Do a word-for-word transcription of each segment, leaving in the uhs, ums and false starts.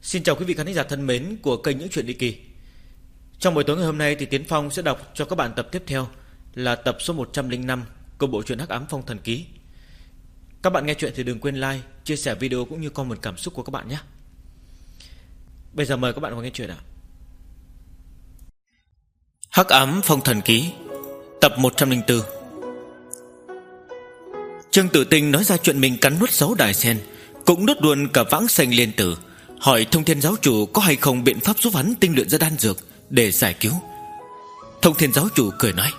Xin chào quý vị khán giả thân mến của kênh Những Chuyện Ly Kỳ. Trong buổi tối ngày hôm nay thì Tiến Phong sẽ đọc cho các bạn tập tiếp theo là tập số một trăm lẻ năm của bộ truyện Hắc Ám Phong Thần Ký. Các bạn nghe chuyện thì đừng quên like, chia sẻ video cũng như comment cảm xúc của các bạn nhé. Bây giờ mời các bạn vào nghe chuyện ạ. Hắc Ám Phong Thần Ký, tập một trăm lẻ bốn. Trương Tử Tinh nói ra chuyện mình cắn nuốt sáu đài sen, cũng nuốt luôn cả Vãng Sanh Liên Tử, hỏi Thông Thiên giáo chủ có hay không biện pháp giúp hắn tinh luyện ra đan dược để giải cứu. Thông Thiên giáo chủ cười nói: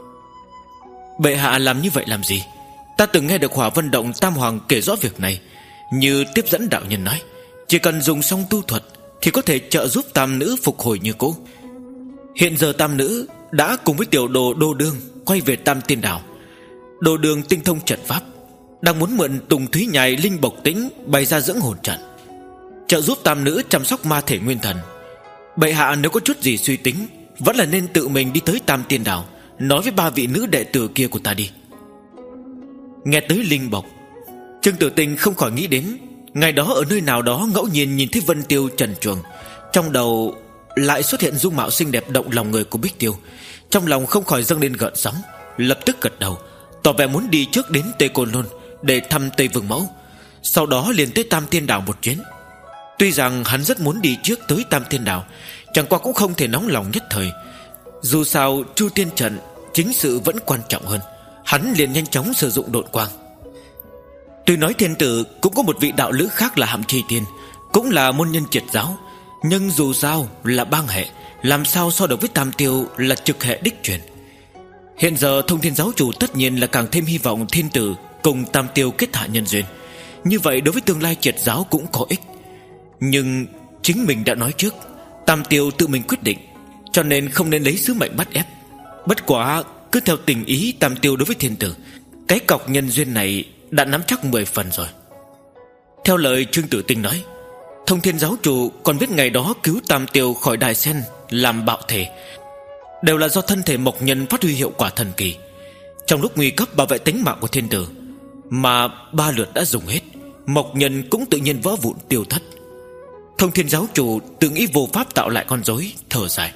bệ hạ làm như vậy làm gì? Ta từng nghe được Hỏa Vân Động Tam Hoàng kể rõ việc này. Như tiếp dẫn đạo nhân nói, chỉ cần dùng xong tu thuật thì có thể trợ giúp tam nữ phục hồi như cũ. Hiện giờ tam nữ đã cùng với tiểu đồ Đô Đương quay về Tam Tiên Đảo. Đô Đương tinh thông trận pháp, đang muốn mượn Tùng Thúy Nhài linh bộc tĩnh bày ra dưỡng hồn trận, trợ giúp tam nữ chăm sóc ma thể nguyên thần. Bệ hạ nếu có chút gì suy tính, vẫn là nên tự mình đi tới Tam Tiên Đảo, nói với ba vị nữ đệ tử kia của ta đi. Nghe tới linh bộc, Trương Tử Tinh không khỏi nghĩ đến ngày đó ở nơi nào đó ngẫu nhiên nhìn thấy Vân Tiêu trần truồng, trong đầu lại xuất hiện dung mạo xinh đẹp động lòng người của Bích Tiêu. Trong lòng không khỏi dâng lên gợn sóng, lập tức gật đầu, tỏ vẻ muốn đi trước đến Tây Côn Lôn để thăm Tây Vương Mẫu, sau đó liền tới Tam Tiên Đảo một chuyến. Tuy rằng hắn rất muốn đi trước tới Tam Tiên Đảo, chẳng qua cũng không thể nóng lòng nhất thời. Dù sao Chu Tiên Trận chính sự vẫn quan trọng hơn. Hắn liền nhanh chóng sử dụng độn quang. Tuy nói thiên tử cũng có một vị đạo lữ khác là Hạm Chi Tiên, cũng là môn nhân triệt giáo, nhưng dù sao là bang hệ, làm sao so được với Tam Tiêu là trực hệ đích truyền. Hiện giờ Thông Thiên giáo chủ tất nhiên là càng thêm hy vọng thiên tử cùng Tam Tiêu kết hạ nhân duyên, như vậy đối với tương lai triệt giáo cũng có ích. Nhưng chính mình đã nói trước, Tam Tiêu tự mình quyết định, cho nên không nên lấy sứ mệnh bắt ép. Bất quá cứ theo tình ý Tam Tiêu đối với thiên tử, cái cọc nhân duyên này đã nắm chắc mười phần rồi. Theo lời Trương Tử Tinh nói, Thông Thiên giáo chủ còn biết ngày đó cứu Tam Tiêu khỏi đài sen làm bạo thể đều là do thân thể mộc nhân phát huy hiệu quả thần kỳ, trong lúc nguy cấp bảo vệ tính mạng của thiên tử. Mà ba lượt đã dùng hết, mộc nhân cũng tự nhiên vỡ vụn tiêu thất. Thông Thiên giáo chủ tự nghĩ vô pháp tạo lại con rối, thở dài.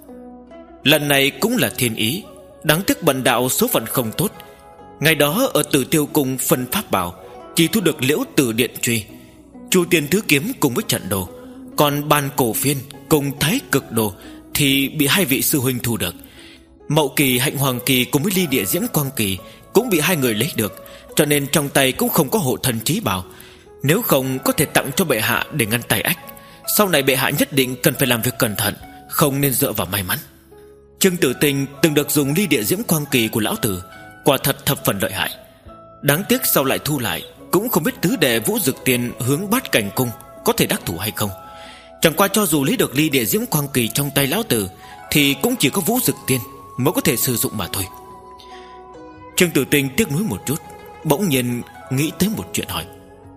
Lần này cũng là thiên ý, đáng tiếc bần đạo số phận không tốt. Ngày đó ở Tử Tiêu Cung phân pháp bảo, chỉ thu được Liễu Tử Điện truy, Chu Tiên Thứ Kiếm cùng với trận đồ, còn Ban Cổ Phiên cùng Thái Cực Đồ thì bị hai vị sư huynh thu được. Mậu Kỳ, Hạnh Hoàng Kỳ cùng với Ly Địa Diễm Quang Kỳ cũng bị hai người lấy được, cho nên trong tay cũng không có hộ thần chí bảo. Nếu không có thể tặng cho bệ hạ để ngăn tài ách. Sau này bệ hạ nhất định cần phải làm việc cẩn thận, không nên dựa vào may mắn. Trương Tử Tinh từng được dùng Ly Địa Diễm Quang Kỳ của lão tử, quả thật thập phần lợi hại. Đáng tiếc sau lại thu lại, cũng không biết tứ đệ Vũ Dực Tiên hướng Bát Cảnh Cung có thể đắc thủ hay không. Chẳng qua cho dù lấy được Ly Địa Diễm Quang Kỳ trong tay lão tử, thì cũng chỉ có Vũ Dực Tiên mới có thể sử dụng mà thôi. Trương Tử Tinh tiếc nuối một chút, bỗng nhiên nghĩ tới một chuyện hỏi: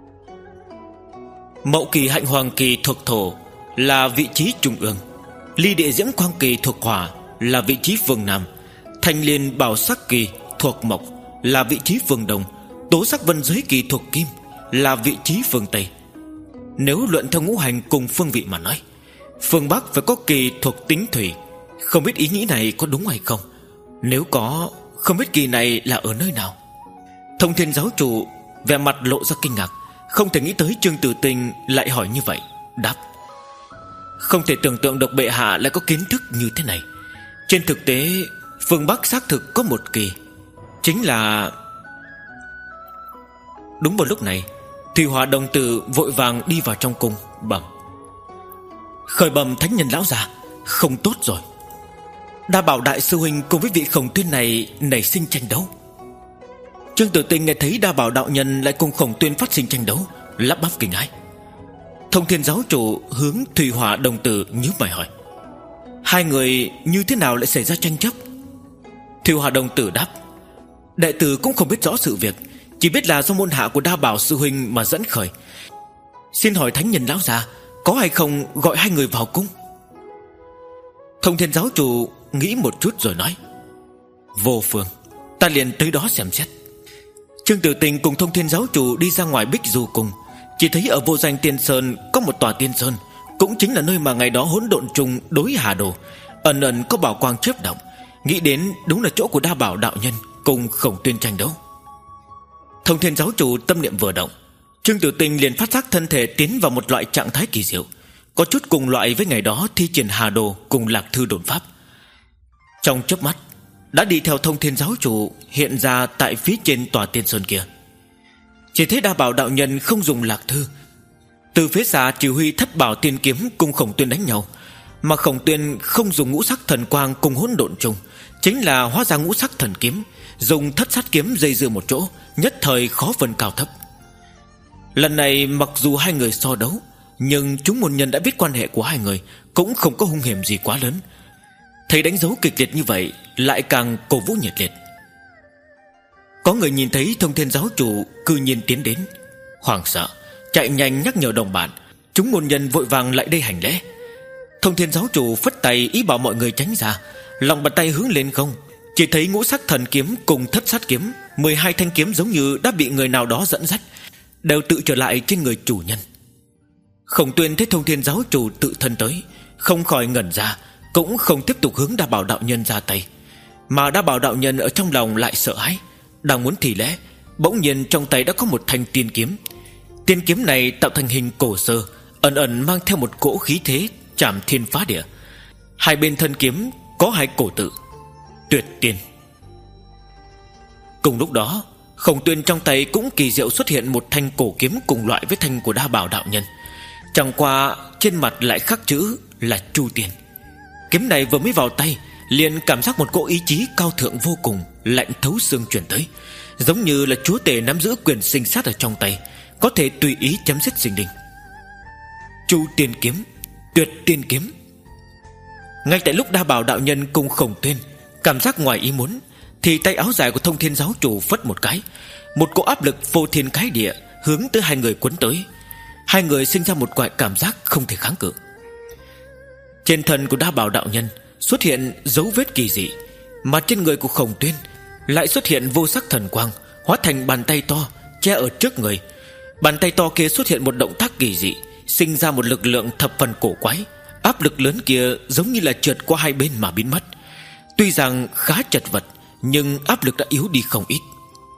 Mậu Kỳ, Hạnh Hoàng Kỳ thuộc thổ là vị trí trung ương, Ly Địa Diễm Quang Kỳ thuộc hỏa là vị trí phương nam, Thanh Liên Bảo Sắc Kỳ thuộc mộc là vị trí phương đông, Tố Sắc Vân Giới Kỳ thuộc kim là vị trí phương tây. Nếu luận theo ngũ hành cùng phương vị mà nói, phương bắc phải có kỳ thuộc tính thủy. Không biết ý nghĩ này có đúng hay không? Nếu có, không biết kỳ này là ở nơi nào? Thông Thiên giáo chủ vẻ mặt lộ ra kinh ngạc, không thể nghĩ tới Trương Tử Tinh lại hỏi như vậy, đáp: không thể tưởng tượng được bệ hạ lại có kiến thức như thế này. Trên thực tế phương bắc xác thực có một kỳ, chính là... Đúng vào lúc này, Thủy Hỏa đồng tử vội vàng đi vào trong cung, bẩm: khởi bẩm thánh nhân lão già, không tốt rồi. Đa Bảo đại sư huynh cùng với vị Khổng Tuyên này nảy sinh tranh đấu. Trương Tử Tinh nghe thấy Đa Bảo đạo nhân lại cùng Khổng Tuyên phát sinh tranh đấu, lắp bắp kinh hãi. Thông Thiên giáo chủ hướng Thủy Hỏa đồng tử nhíu mày hỏi: hai người như thế nào lại xảy ra tranh chấp? Thủy Hỏa đồng tử đáp: đệ tử cũng không biết rõ sự việc, chỉ biết là do môn hạ của Đa Bảo sư huynh mà dẫn khởi. Xin hỏi thánh nhân lão già, có hay không gọi hai người vào cung? Thông Thiên giáo chủ nghĩ một chút rồi nói: vô phương, ta liền tới đó xem xét. Trương Tử Tinh cùng Thông Thiên giáo chủ đi ra ngoài Bích Du Cung, chỉ thấy ở Vô Danh Tiên Sơn có một tòa tiên sơn, cũng chính là nơi mà ngày đó hỗn độn trùng đối Hà Đồ ẩn ẩn có bảo quang chớp động. Nghĩ đến đúng là chỗ của Đa Bảo đạo nhân cùng Khổng Tuyên tranh đấu. Thông Thiên giáo chủ tâm niệm vừa động, Trương Tiểu Tinh liền phát giác thân thể tiến vào một loại trạng thái kỳ diệu, có chút cùng loại với ngày đó thi triển Hà Đồ cùng Lạc Thư đột pháp. Trong chớp mắt đã đi theo Thông Thiên giáo chủ hiện ra tại phía trên tòa tiên sơn kia. Chỉ thấy Đa Bảo đạo nhân không dùng Lạc Thư, từ phía xa chỉ huy Thất Bảo tiên kiếm cùng Khổng Tuyên đánh nhau, mà Khổng Tuyên không dùng ngũ sắc thần quang cùng hỗn độn trùng, chính là hóa ra ngũ sắc thần kiếm, dùng thất sát kiếm dây dưa một chỗ, nhất thời khó phân cao thấp. Lần này mặc dù hai người so đấu, nhưng chúng môn nhân đã biết quan hệ của hai người cũng không có hung hiểm gì quá lớn. Thấy đánh dấu kịch liệt như vậy, lại càng cổ vũ nhiệt liệt. Có người nhìn thấy Thông Thiên giáo chủ cư nhiên tiến đến, hoảng sợ chạy nhanh nhắc nhở đồng bạn. Chúng môn nhân vội vàng lại đây hành lễ. Thông Thiên giáo chủ phất tay ý bảo mọi người tránh ra, lòng bàn tay hướng lên không, chỉ thấy ngũ sắc thần kiếm cùng thất sát kiếm, mười hai thanh kiếm giống như đã bị người nào đó dẫn dắt, đều tự trở lại trên người chủ nhân. Khổng Tuyên thấy Thông Thiên giáo chủ tự thân tới, không khỏi ngẩn ra, cũng không tiếp tục hướng Đa Bảo đạo nhân ra tay. Mà Đa Bảo đạo nhân ở trong lòng lại sợ hãi, đang muốn thì lẽ, bỗng nhiên trong tay đã có một thanh tiên kiếm. Tiên kiếm này tạo thành hình cổ sơ, ẩn ẩn mang theo một cỗ khí thế chạm thiên phá địa. Hai bên thân kiếm có hai cổ tự Tuyệt Tiên. Cùng lúc đó, Khổng Tuyên trong tay cũng kỳ diệu xuất hiện một thanh cổ kiếm cùng loại với thanh của Đa Bảo đạo nhân, chẳng qua trên mặt lại khắc chữ là Chu Tiên. Kiếm này vừa mới vào tay, liền cảm giác một cỗ ý chí cao thượng vô cùng, lạnh thấu xương truyền tới, giống như là chúa tể nắm giữ quyền sinh sát ở trong tay, có thể tùy ý chấm dứt sinh linh. Chu Tiên kiếm, Tuyệt Tiên kiếm. Ngay tại lúc Đa Bảo đạo nhân cùng Khổng Tuyên cảm giác ngoài ý muốn, thì tay áo dài của Thông Thiên giáo chủ phất một cái, một cỗ áp lực vô thiên cái địa hướng tới hai người cuốn tới. Hai người sinh ra một loại cảm giác không thể kháng cự. Trên thân của Đa Bảo đạo nhân xuất hiện dấu vết kỳ dị, mà trên người của Khổng Tuyên lại xuất hiện vô sắc thần quang, hóa thành bàn tay to che ở trước người. Bàn tay to kia xuất hiện một động tác kỳ dị, sinh ra một lực lượng thập phần cổ quái. Áp lực lớn kia giống như là trượt qua hai bên mà biến mất. Tuy rằng khá chật vật, nhưng áp lực đã yếu đi không ít.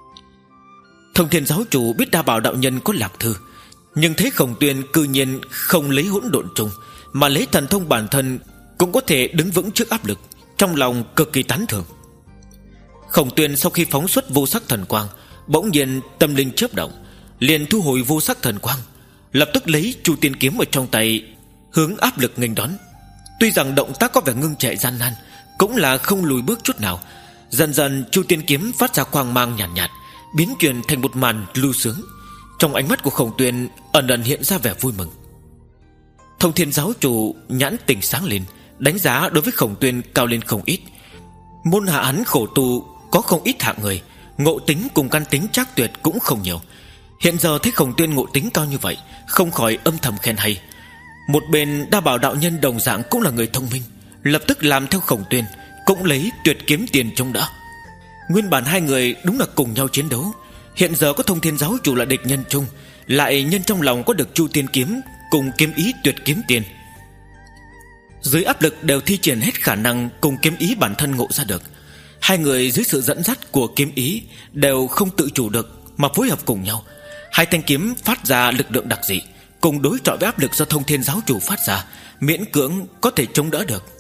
Thông Thiên giáo chủ biết Đa Bảo đạo nhân có Lạc Thư, nhưng thấy Khổng Tuyên cư nhiên không lấy hỗn độn trùng, mà lấy thần thông bản thân cũng có thể đứng vững trước áp lực, trong lòng cực kỳ tán thưởng. Khổng Tuyên sau khi phóng xuất vô sắc thần quang, bỗng nhiên tâm linh chớp động, liền thu hồi vô sắc thần quang, lập tức lấy Chu Tiên kiếm ở trong tay hướng áp lực nghênh đón. Tuy rằng động tác có vẻ ngưng trệ gian nan, cũng là không lùi bước chút nào. Dần dần Chu Tiên kiếm phát ra quang mang nhàn nhạt, nhạt, biến chuyển thành một màn lưu sướng. Trong ánh mắt của Khổng Tuyên ẩn ẩn hiện ra vẻ vui mừng. Thông Thiên giáo chủ nhãn tình sáng lên, đánh giá đối với Khổng Tuyên cao lên không ít. Môn hạ hắn khổ tu có không ít hạng người, ngộ tính cùng căn tính trác tuyệt cũng không nhiều. Hiện giờ thấy Khổng Tuyên ngộ tính cao như vậy, không khỏi âm thầm khen hay. Một bên Đa Bảo đạo nhân đồng dạng cũng là người thông minh, lập tức làm theo Khổng Tuyên, cũng lấy Tuyệt kiếm tiền chống đỡ. Nguyên bản hai người đúng là cùng nhau chiến đấu, hiện giờ có Thông Thiên giáo chủ là địch nhân chung, lại nhân trong lòng có được Chu Tiên kiếm cùng kiếm ý Tuyệt kiếm tiền. Dưới áp lực đều thi triển hết khả năng cùng kiếm ý bản thân ngộ ra được. Hai người dưới sự dẫn dắt của kiếm ý đều không tự chủ được mà phối hợp cùng nhau. Hai thanh kiếm phát ra lực lượng đặc dị, cùng đối chọi với áp lực do Thông Thiên giáo chủ phát ra, miễn cưỡng có thể chống đỡ được.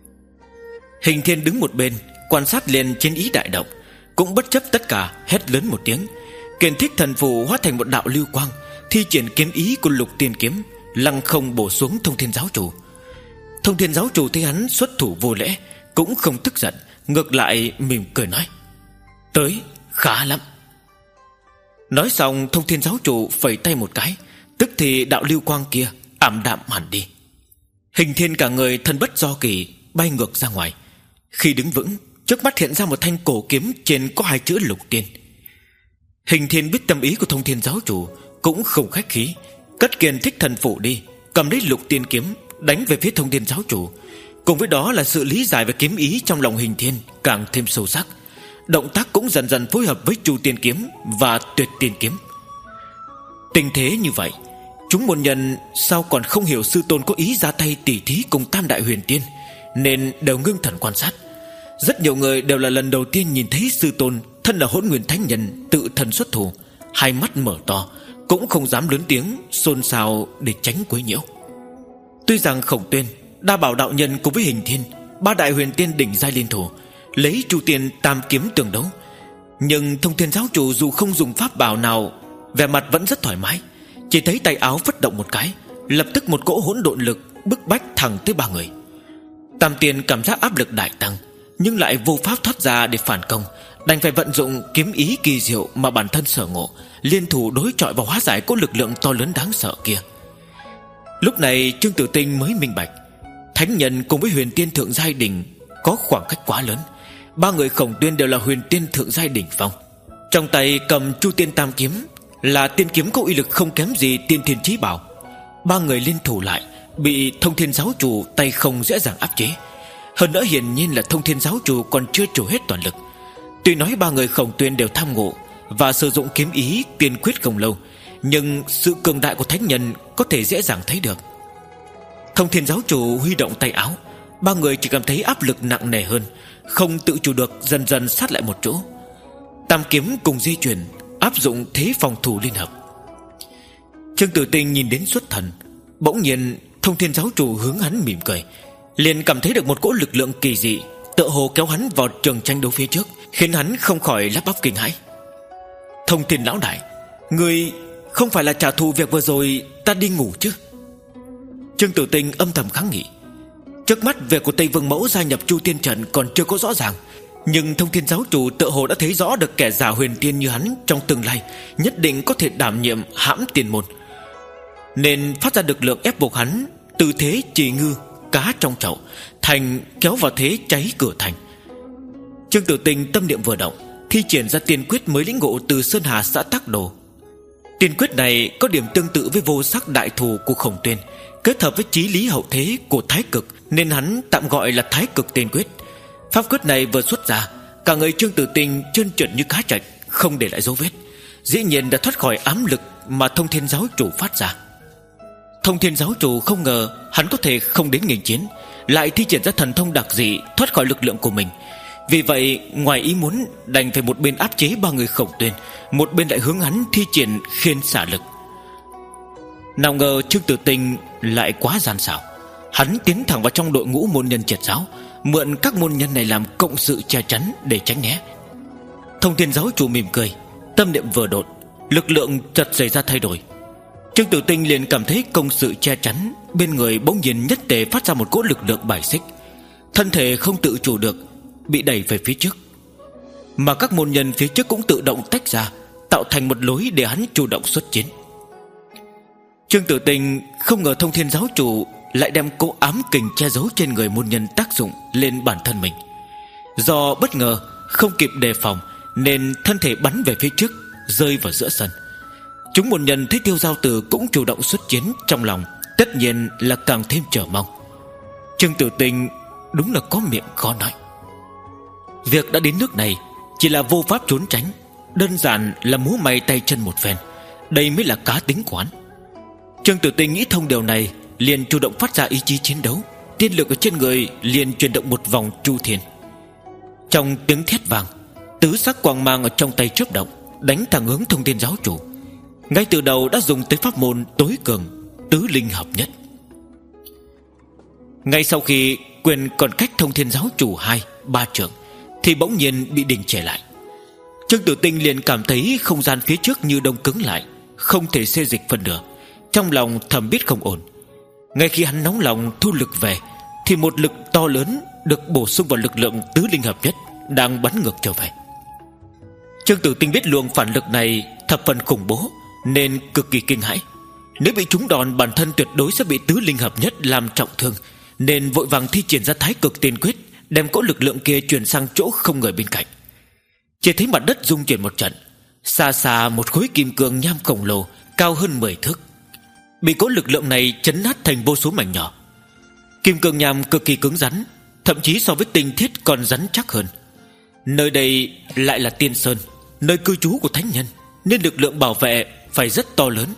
Hình Thiên đứng một bên quan sát liền chiến ý đại động, cũng bất chấp tất cả hét lớn một tiếng. Kiền Thích thần phù hóa thành một đạo lưu quang, thi triển kiếm ý của Lục Tiên kiếm, lăng không bổ xuống Thông Thiên giáo chủ. Thông Thiên giáo chủ thấy hắn xuất thủ vô lễ, cũng không tức giận, ngược lại mỉm cười nói: tới khá lắm. Nói xong Thông Thiên giáo chủ phẩy tay một cái, tức thì đạo lưu quang kia ảm đạm hẳn đi. Hình Thiên cả người thân bất do kỳ bay ngược ra ngoài. Khi đứng vững, trước mắt hiện ra một thanh cổ kiếm trên có hai chữ Lục Tiên. Hình Thiên biết tâm ý của Thông Thiên giáo chủ, cũng không khách khí, cất Kiền Thích thần phủ đi, cầm lấy Lục Tiên kiếm đánh về phía Thông Thiên giáo chủ. Cùng với đó là sự lý giải về kiếm ý trong lòng Hình Thiên càng thêm sâu sắc. Động tác cũng dần dần phối hợp với Chu Tiên kiếm và Tuyệt Tiên kiếm. Tình thế như vậy, Chúng môn nhân sao còn không hiểu sư tôn có ý ra tay tỉ thí cùng Tam Đại Huyền Tiên, nên đều ngưng thần quan sát. Rất nhiều người đều là lần đầu tiên nhìn thấy sư tôn thân là Hỗn Nguyên Thánh Nhân tự thân xuất thủ, hai mắt mở to, cũng không dám lớn tiếng xôn xao để tránh quấy nhiễu. Tuy rằng Khổng Tuyên, Đa Bảo đạo nhân cùng với Hình Thiên, ba đại huyền tiên đỉnh giai liên thủ lấy Chu Tiên Tam Kiếm tương đấu, nhưng Thông Thiên giáo chủ dù không dùng pháp bảo nào, vẻ mặt vẫn rất thoải mái. Chỉ thấy tay áo phất động một cái, lập tức một cỗ hỗn độn lực bức bách thẳng tới ba người. Tam Tiên cảm giác áp lực đại tăng, nhưng lại vô pháp thoát ra để phản công, đành phải vận dụng kiếm ý kỳ diệu mà bản thân sở ngộ, liên thủ đối chọi và hóa giải cỗ lực lượng to lớn đáng sợ kia. Lúc này Trương Tử Tinh mới minh bạch, thánh nhân cùng với huyền tiên thượng giai đỉnh có khoảng cách quá lớn. Ba người Khổng Tuyên đều là huyền tiên thượng giai đỉnh phong, trong tay cầm Chu Tiên Tam Kiếm, là tiên kiếm có uy lực không kém gì Tiên Thiên Chí Bảo. Ba người liên thủ lại bị Thông Thiên giáo chủ tay không dễ dàng áp chế. Hơn nữa hiển nhiên là Thông Thiên giáo chủ còn chưa trổ hết toàn lực. Tuy nói ba người Khổng Tuyên đều tham ngộ và sử dụng kiếm ý tiên quyết không lâu, nhưng sự cường đại của thánh nhân có thể dễ dàng thấy được. Thông Thiên giáo chủ huy động tay áo, ba người chỉ cảm thấy áp lực nặng nề hơn, không tự chủ được dần dần sát lại một chỗ. Tam kiếm cùng di chuyển, áp dụng thế phòng thủ liên hợp. Trương Tử Tinh nhìn đến xuất thần. Bỗng nhiên Thông Thiên giáo chủ hướng hắn mỉm cười, liền cảm thấy được một cỗ lực lượng kỳ dị tựa hồ kéo hắn vào trường tranh đấu phía trước, khiến hắn không khỏi lắp bắp kinh hãi. Thông Thiên lão đại, người không phải là trả thù việc vừa rồi ta đi ngủ chứ? Trương Tử Tinh âm thầm kháng nghị. Trước mắt việc của Tây Vương Mẫu gia nhập Chu Tiên trận còn chưa có rõ ràng, nhưng Thông Thiên giáo chủ tựa hồ đã thấy rõ được kẻ giả huyền tiên như hắn trong tương lai nhất định có thể đảm nhiệm hãm tiền môn, nên phát ra lực lượng ép buộc hắn từ thế trì ngư cá trong chậu thành kéo vào thế cháy cửa thành. Trương Tử Tinh tâm niệm vừa động, thi triển ra tiên quyết mới lĩnh ngộ từ Sơn Hà xã Tắc Đồ. Tiên quyết này có điểm tương tự với vô sắc đại thù của Khổng Tuyên, kết hợp với chí lý hậu thế của Thái Cực, nên hắn tạm gọi là Thái Cực tiên quyết. Pháp quyết này vừa xuất ra, cả người Trương Tử Tinh trơn trượt như cá trạch, không để lại dấu vết, dĩ nhiên đã thoát khỏi ám lực mà Thông Thiên giáo chủ phát ra. Thông Thiên giáo chủ không ngờ hắn có thể không đến nghênh chiến, lại thi triển ra thần thông đặc dị thoát khỏi lực lượng của mình. Vì vậy ngoài ý muốn đành phải một bên áp chế ba người Khổng Tuyên, một bên lại hướng hắn thi triển khiên xả lực. Nào ngờ Trương Tử Tinh lại quá gian xảo, hắn tiến thẳng vào trong đội ngũ môn nhân triệt giáo, mượn các môn nhân này làm cộng sự che chắn để tránh né. Thông Thiên giáo chủ mỉm cười, tâm niệm vừa đột, lực lượng chợt xảy ra thay đổi. Trương Tử Tinh liền cảm thấy công sự che chắn bên người bỗng nhiên nhất tề phát ra một cỗ lực lượng bài xích, thân thể không tự chủ được bị đẩy về phía trước, mà các môn nhân phía trước cũng tự động tách ra, tạo thành một lối để hắn chủ động xuất chiến. Trương Tử Tinh không ngờ Thông Thiên giáo chủ lại đem cỗ ám kình che giấu trên người môn nhân tác dụng lên bản thân mình. Do bất ngờ không kịp đề phòng nên thân thể bắn về phía trước, rơi vào giữa sân. Chúng môn nhân thấy Tiêu Giao Tử cũng chủ động xuất chiến, trong lòng tất nhiên là càng thêm chờ mong. Trương Tử Tinh đúng là có miệng khó nói. Việc đã đến nước này chỉ là vô pháp trốn tránh, đơn giản là múa may tay chân một phen. Đây mới là cá tính của hắn. Trương Tử Tinh nghĩ thông điều này, liền chủ động phát ra ý chí chiến đấu, tiên lực ở trên người liền chuyển động một vòng chu thiên. Trong tiếng thét vang, tứ sắc quang mang ở trong tay chớp động, đánh thẳng hướng Thông Thiên giáo chủ. Ngay từ đầu đã dùng tới pháp môn tối cường tứ linh hợp nhất. Ngay sau khi quyền còn cách Thông Thiên giáo chủ hai ba trượng thì bỗng nhiên bị đình trệ lại. Trương Tử Tinh liền cảm thấy không gian phía trước như đông cứng lại, không thể xê dịch phần nửa. Trong lòng thầm biết không ổn. Ngay khi hắn nóng lòng thu lực về thì một lực to lớn được bổ sung vào lực lượng tứ linh hợp nhất đang bắn ngược trở về. Trương Tử Tinh biết luồng phản lực này thập phần khủng bố nên cực kỳ kinh hãi. Nếu bị trúng đòn, bản thân tuyệt đối sẽ bị tứ linh hợp nhất làm trọng thương, nên vội vàng thi triển ra Thái Cực tiên quyết, đem cỗ lực lượng kia chuyển sang chỗ không người bên cạnh. Chỉ thấy mặt đất rung chuyển một trận, xa xa một khối kim cương nham khổng lồ cao hơn mười thước bị cỗ lực lượng này chấn nát thành vô số mảnh nhỏ. Kim cương nham cực kỳ cứng rắn, thậm chí so với tinh thiết còn rắn chắc hơn. Nơi đây lại là Tiên Sơn, nơi cư trú của thánh nhân, nên lực lượng bảo vệ phải rất to lớn.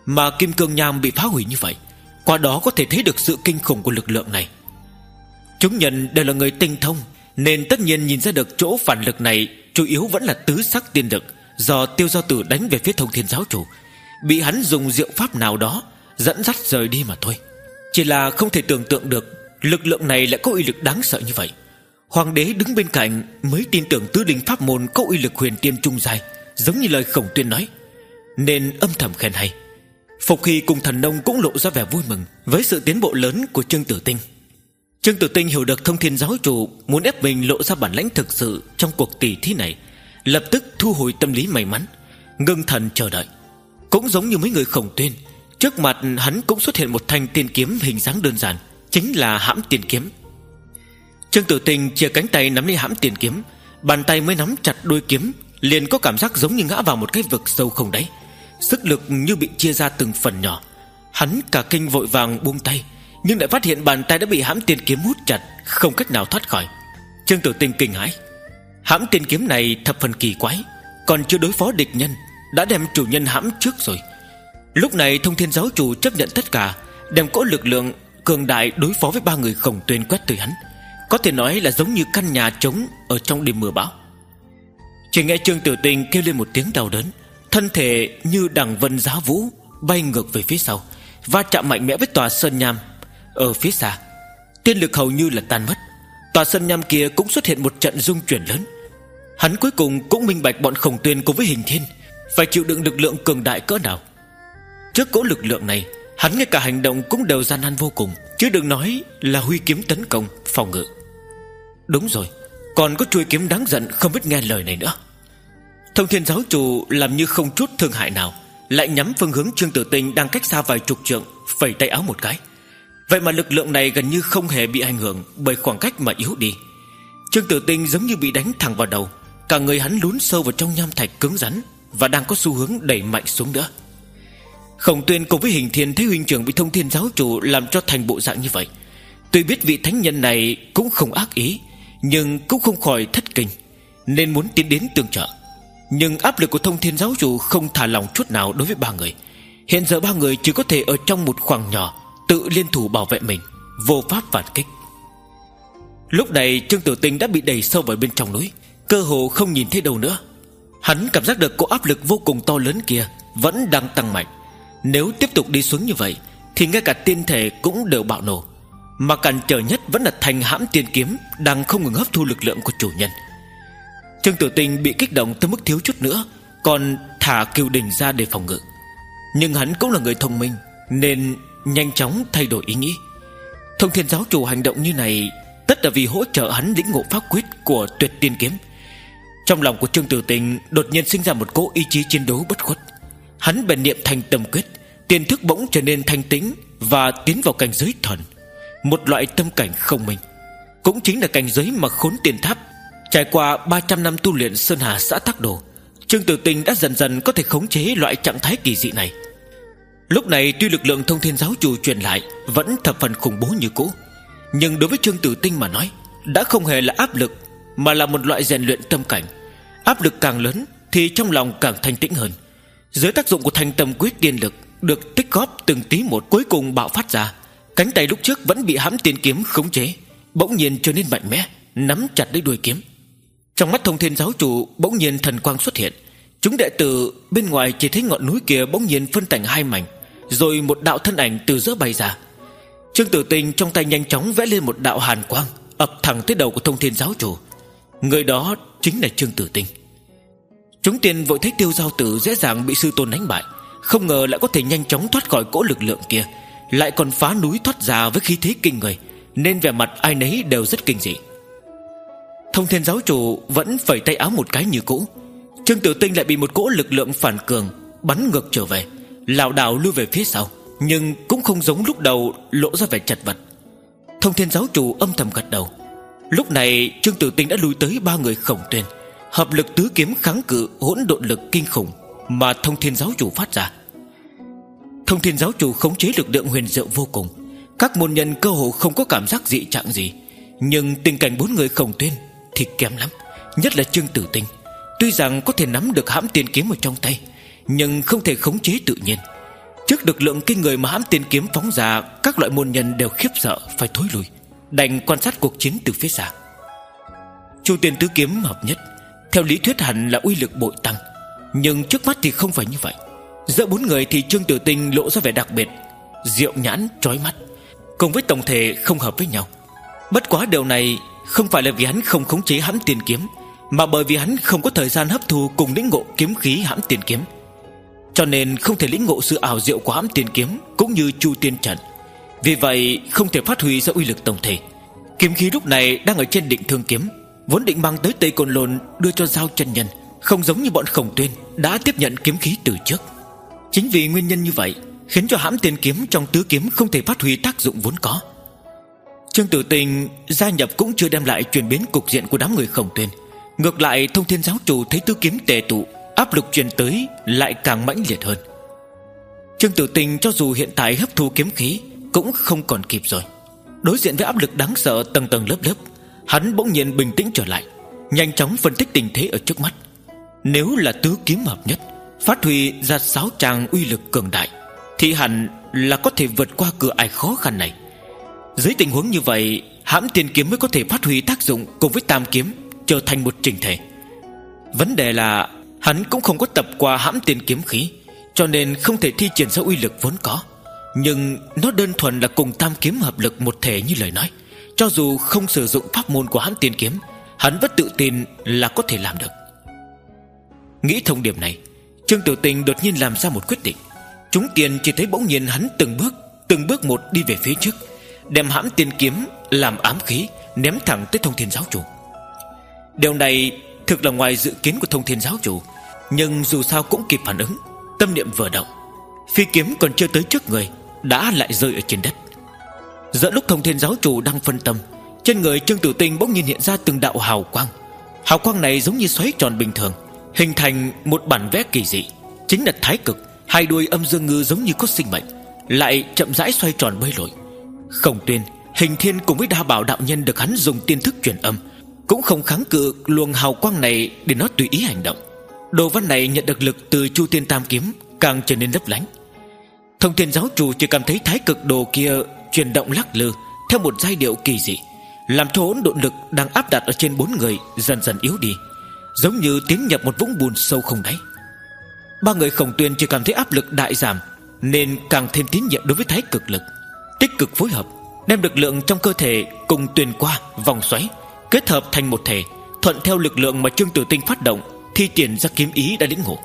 mà kim cương nham bị phá hủy như vậy. Qua đó có thể thấy được sự kinh khủng của lực lượng này. Chúng nhân đều là người tinh thông, nên tất nhiên nhìn ra được chỗ phản lực này chủ yếu vẫn là tứ sắc tiên lực do Tiêu Giao Tử đánh về phía Thông Thiên Giáo Chủ, bị hắn dùng diệu pháp nào đó dẫn dắt rời đi mà thôi. Chỉ là không thể tưởng tượng được lực lượng này lại có uy lực đáng sợ như vậy. Hoàng đế đứng bên cạnh mới tin tưởng tứ đình pháp môn có uy lực huyền tiên trung giai, giống như lời Khổng Tuyên nói, nên âm thầm khen hay. Phục Hy cùng Thần Nông cũng lộ ra vẻ vui mừng với sự tiến bộ lớn của Trương Tử Tinh. Trương Tử Tinh hiểu được Thông Thiên Giáo Chủ muốn ép mình lộ ra bản lãnh thực sự trong cuộc tỷ thí này, lập tức thu hồi tâm lý may mắn, ngưng thần chờ đợi. Cũng giống như mấy người Khổng Tuyên, trước mặt hắn cũng xuất hiện một thanh tiên kiếm hình dáng đơn giản, chính là Hãm Tiên Kiếm. Trương Tử Tinh chia cánh tay nắm lấy Hãm Tiên Kiếm, bàn tay mới nắm chặt đuôi kiếm liền có cảm giác giống như ngã vào một cái vực sâu không đáy, sức lực như bị chia ra từng phần nhỏ. Hắn cả kinh vội vàng buông tay, nhưng lại phát hiện bàn tay đã bị Hãm Tiên Kiếm hút chặt, không cách nào thoát khỏi. Trương Tử Tinh kinh hãi. Hãm Tiên Kiếm này thập phần kỳ quái, còn chưa đối phó địch nhân đã đem chủ nhân hãm trước rồi. Lúc này Thông Thiên Giáo Chủ chấp nhận tất cả, đem cỗ lực lượng cường đại đối phó với ba người Khổng Tuyên quét từ hắn, có thể nói là giống như căn nhà trống ở trong đêm mưa bão. Chỉ nghe Trương Tử Tinh kêu lên một tiếng đau đớn, thân thể như đằng vân giá vũ bay ngược về phía sau, va chạm mạnh mẽ với tòa sơn nham ở phía xa. Tiên lực hầu như là tan mất, tòa sơn nham kia cũng xuất hiện một trận rung chuyển lớn. Hắn cuối cùng cũng minh bạch bọn Khổng Tuyên cùng với Hình Thiên phải chịu đựng lực lượng cường đại cỡ nào. Trước cỗ lực lượng này, hắn ngay cả hành động cũng đều gian nan vô cùng, chứ đừng nói là huy kiếm tấn công phòng ngự. Đúng rồi, còn có chuôi kiếm đáng giận không biết nghe lời này nữa. Thông Thiên Giáo Chủ làm như không chút thương hại nào, lại nhắm phương hướng Trương Tử Tinh đang cách xa vài chục trượng, phẩy tay áo một cái. Vậy mà lực lượng này gần như không hề bị ảnh hưởng bởi khoảng cách mà yếu đi. Trương Tử Tinh giống như bị đánh thẳng vào đầu, cả người hắn lún sâu vào trong nham thạch cứng rắn và đang có xu hướng đẩy mạnh xuống nữa. Khổng Tuyên cùng với Hình Thiên thấy huynh trưởng bị Thông Thiên Giáo Chủ làm cho thành bộ dạng như vậy, tuy biết vị thánh nhân này cũng không ác ý, nhưng cũng không khỏi thất kinh, nên muốn tiến đến tương trợ. Nhưng áp lực của Thông Thiên Giáo Chủ không thả lòng chút nào đối với ba người. Hiện giờ ba người chỉ có thể ở trong một khoảng nhỏ tự liên thủ bảo vệ mình, vô pháp phản kích. Lúc này Trương Tử Tinh đã bị đẩy sâu vào bên trong núi, cơ hồ không nhìn thấy đâu nữa. Hắn cảm giác được cỗ áp lực vô cùng to lớn kia vẫn đang tăng mạnh. Nếu tiếp tục đi xuống như vậy thì ngay cả tiên thể cũng đều bạo nổ. Mà cản trở nhất vẫn là thanh Hãm Tiên Kiếm đang không ngừng hấp thu lực lượng của chủ nhân. Trương Tử Tinh bị kích động tới mức thiếu chút nữa còn thả Kiều Đình ra để phòng ngự. Nhưng hắn cũng là người thông minh, nên nhanh chóng thay đổi ý nghĩ. Thông Thiên Giáo Chủ hành động như này tất là vì hỗ trợ hắn lĩnh ngộ pháp quyết của Tuyệt Tiên Kiếm. Trong lòng của Trương Tử Tinh đột nhiên sinh ra một cỗ ý chí chiến đấu bất khuất. Hắn bèn niệm thành tâm quyết, tiên thức bỗng trở nên thanh tĩnh và tiến vào cảnh giới thuần, một loại tâm cảnh không minh, cũng chính là cảnh giới mà Khốn Tiên Tháp trải qua ba trăm năm tu luyện sơn hà xã tắc đồ. Trương Tử Tinh đã dần dần có thể khống chế loại trạng thái kỳ dị này. Lúc này tuy lực lượng Thông Thiên Giáo Chủ truyền lại vẫn thập phần khủng bố như cũ, nhưng đối với Trương Tử Tinh mà nói đã không hề là áp lực, mà là một loại rèn luyện tâm cảnh. Áp lực càng lớn thì trong lòng càng thanh tĩnh hơn. Dưới tác dụng của thanh tâm quyết tiên lực được tích góp từng tí một, cuối cùng bạo phát ra. Cánh tay lúc trước vẫn bị Hãm Tiên Kiếm khống chế bỗng nhiên trở nên mạnh mẽ, nắm chặt lấy đuôi kiếm. Trong mắt Thông Thiên Giáo Chủ bỗng nhiên thần quang xuất hiện. Chúng đệ tử bên ngoài chỉ thấy ngọn núi kia bỗng nhiên phân thành hai mảnh, rồi một đạo thân ảnh từ giữa bay ra. Trương Tử Tinh trong tay nhanh chóng vẽ lên một đạo hàn quang ập thẳng tới đầu của Thông Thiên Giáo Chủ. Người đó chính là Trương Tử Tinh. Chúng tiên vội thấy Tiêu Giao Tử dễ dàng bị sư tôn đánh bại, không ngờ lại có thể nhanh chóng thoát khỏi cỗ lực lượng kia, lại còn phá núi thoát ra với khí thế kinh người, nên vẻ mặt ai nấy đều rất kinh dị. Thông Thiên Giáo Chủ vẫn phẩy tay áo một cái như cũ. Trương Tử Tinh lại bị một cỗ lực lượng phản cường bắn ngược trở về, lảo đảo lui về phía sau, nhưng cũng không giống lúc đầu lộ ra vẻ chật vật. Thông Thiên Giáo Chủ âm thầm gật đầu. Lúc này Trương Tử Tinh đã lui tới ba người Khổng Tuyên, hợp lực tứ kiếm kháng cự hỗn độn lực kinh khủng mà Thông Thiên Giáo Chủ phát ra. Thông Thiên Giáo Chủ khống chế lực lượng huyền diệu vô cùng, các môn nhân cơ hồ không có cảm giác dị trạng gì. Nhưng tình cảnh bốn người Khổng Tuyên thì kém lắm, nhất là Trương Tử Tinh. Tuy rằng có thể nắm được Hãm Tiên Kiếm ở trong tay, nhưng không thể khống chế tự nhiên. Trước lực lượng kinh người mà hãm tiên kiếm phóng ra, các loại môn nhân đều khiếp sợ phải thối lui, đành quan sát cuộc chiến từ phía xa. Chu tiên tứ kiếm hợp nhất, theo lý thuyết hẳn là uy lực bội tăng, nhưng trước mắt thì không phải như vậy. Giữa bốn người thì Trương Tiểu Tinh lộ ra vẻ đặc biệt, diệu nhãn chói mắt, cùng với tổng thể không hợp với nhau. Bất quá điều này không phải là vì hắn không khống chế hãm tiên kiếm, mà bởi vì hắn không có thời gian hấp thu cùng lĩnh ngộ kiếm khí hãm tiên kiếm, cho nên không thể lĩnh ngộ sự ảo diệu của hãm tiên kiếm cũng như chu tiên trận. Vì vậy không thể phát huy ra uy lực tổng thể. Kiếm khí lúc này đang ở trên định thương kiếm, vốn định mang tới Tây Côn Lôn đưa cho Giao chân nhân, không giống như bọn Khổng Tuyên đã tiếp nhận kiếm khí từ trước. Chính vì nguyên nhân như vậy khiến cho hãm tiên kiếm trong tứ kiếm không thể phát huy tác dụng vốn có. Trương Tử Tình gia nhập cũng chưa đem lại chuyển biến cục diện của đám người Khổng Tuyên. Ngược lại Thông Thiên giáo chủ thấy tứ kiếm tề tụ, áp lực truyền tới lại càng mãnh liệt hơn. Trương Tử Tình cho dù hiện tại hấp thu kiếm khí cũng không còn kịp rồi. Đối diện với áp lực đáng sợ tầng tầng lớp lớp, hắn bỗng nhiên bình tĩnh trở lại, nhanh chóng phân tích tình thế ở trước mắt. Nếu là tứ kiếm hợp nhất, phát huy ra sáu tràng uy lực cường đại, thì hẳn là có thể vượt qua cửa ải khó khăn này. Dưới tình huống như vậy, hãm tiên kiếm mới có thể phát huy tác dụng cùng với tam kiếm, trở thành một chỉnh thể. Vấn đề là hắn cũng không có tập qua hãm tiên kiếm khí, cho nên không thể thi triển ra uy lực vốn có. Nhưng nó đơn thuần là cùng tam kiếm hợp lực một thể như lời nói. Cho dù không sử dụng pháp môn của hãm tiên kiếm, hắn vẫn tự tin là có thể làm được. Nghĩ thông điểm này, Trương Tiểu Tình đột nhiên làm ra một quyết định. Chúng tiền chỉ thấy bỗng nhiên hắn từng bước Từng bước một đi về phía trước, đem hãm tiên kiếm làm ám khí ném thẳng tới Thông Thiên giáo chủ. Điều này thực là ngoài dự kiến của Thông Thiên giáo chủ, nhưng dù sao cũng kịp phản ứng. Tâm niệm vừa động, phi kiếm còn chưa tới trước người đã lại rơi ở trên đất. Giữa lúc Thông Thiên giáo chủ đang phân tâm, trên người Trương Tử Tinh bỗng nhiên hiện ra từng đạo hào quang. Hào quang này giống như xoáy tròn bình thường, hình thành một bản vẽ kỳ dị, chính là thái cực. Hai đuôi âm dương ngư giống như có sinh mệnh, lại chậm rãi xoay tròn bơi lội. Khổng Tuyên, Hình Thiên cùng với Đa Bảo đạo nhân được hắn dùng tiên thức truyền âm, cũng không kháng cự luồng hào quang này để nó tùy ý hành động. Đồ văn này nhận được lực từ Chu Tiên Tam kiếm càng trở nên lấp lánh. Thông Thiên giáo chủ chỉ cảm thấy thái cực đồ kia chuyển động lắc lư theo một giai điệu kỳ dị, làm cho hỗn độn lực đang áp đặt ở trên bốn người dần dần yếu đi, giống như tiến nhập một vũng bùn sâu không đáy. Ba người Khổng Tuyên chỉ cảm thấy áp lực đại giảm, nên càng thêm tín nhiệm đối với thái cực lực, tích cực phối hợp, đem lực lượng trong cơ thể cùng tuyền qua vòng xoáy kết hợp thành một thể, thuận theo lực lượng mà Trương Tử Tinh phát động, thi triển ra kiếm ý đã lĩnh ngộ.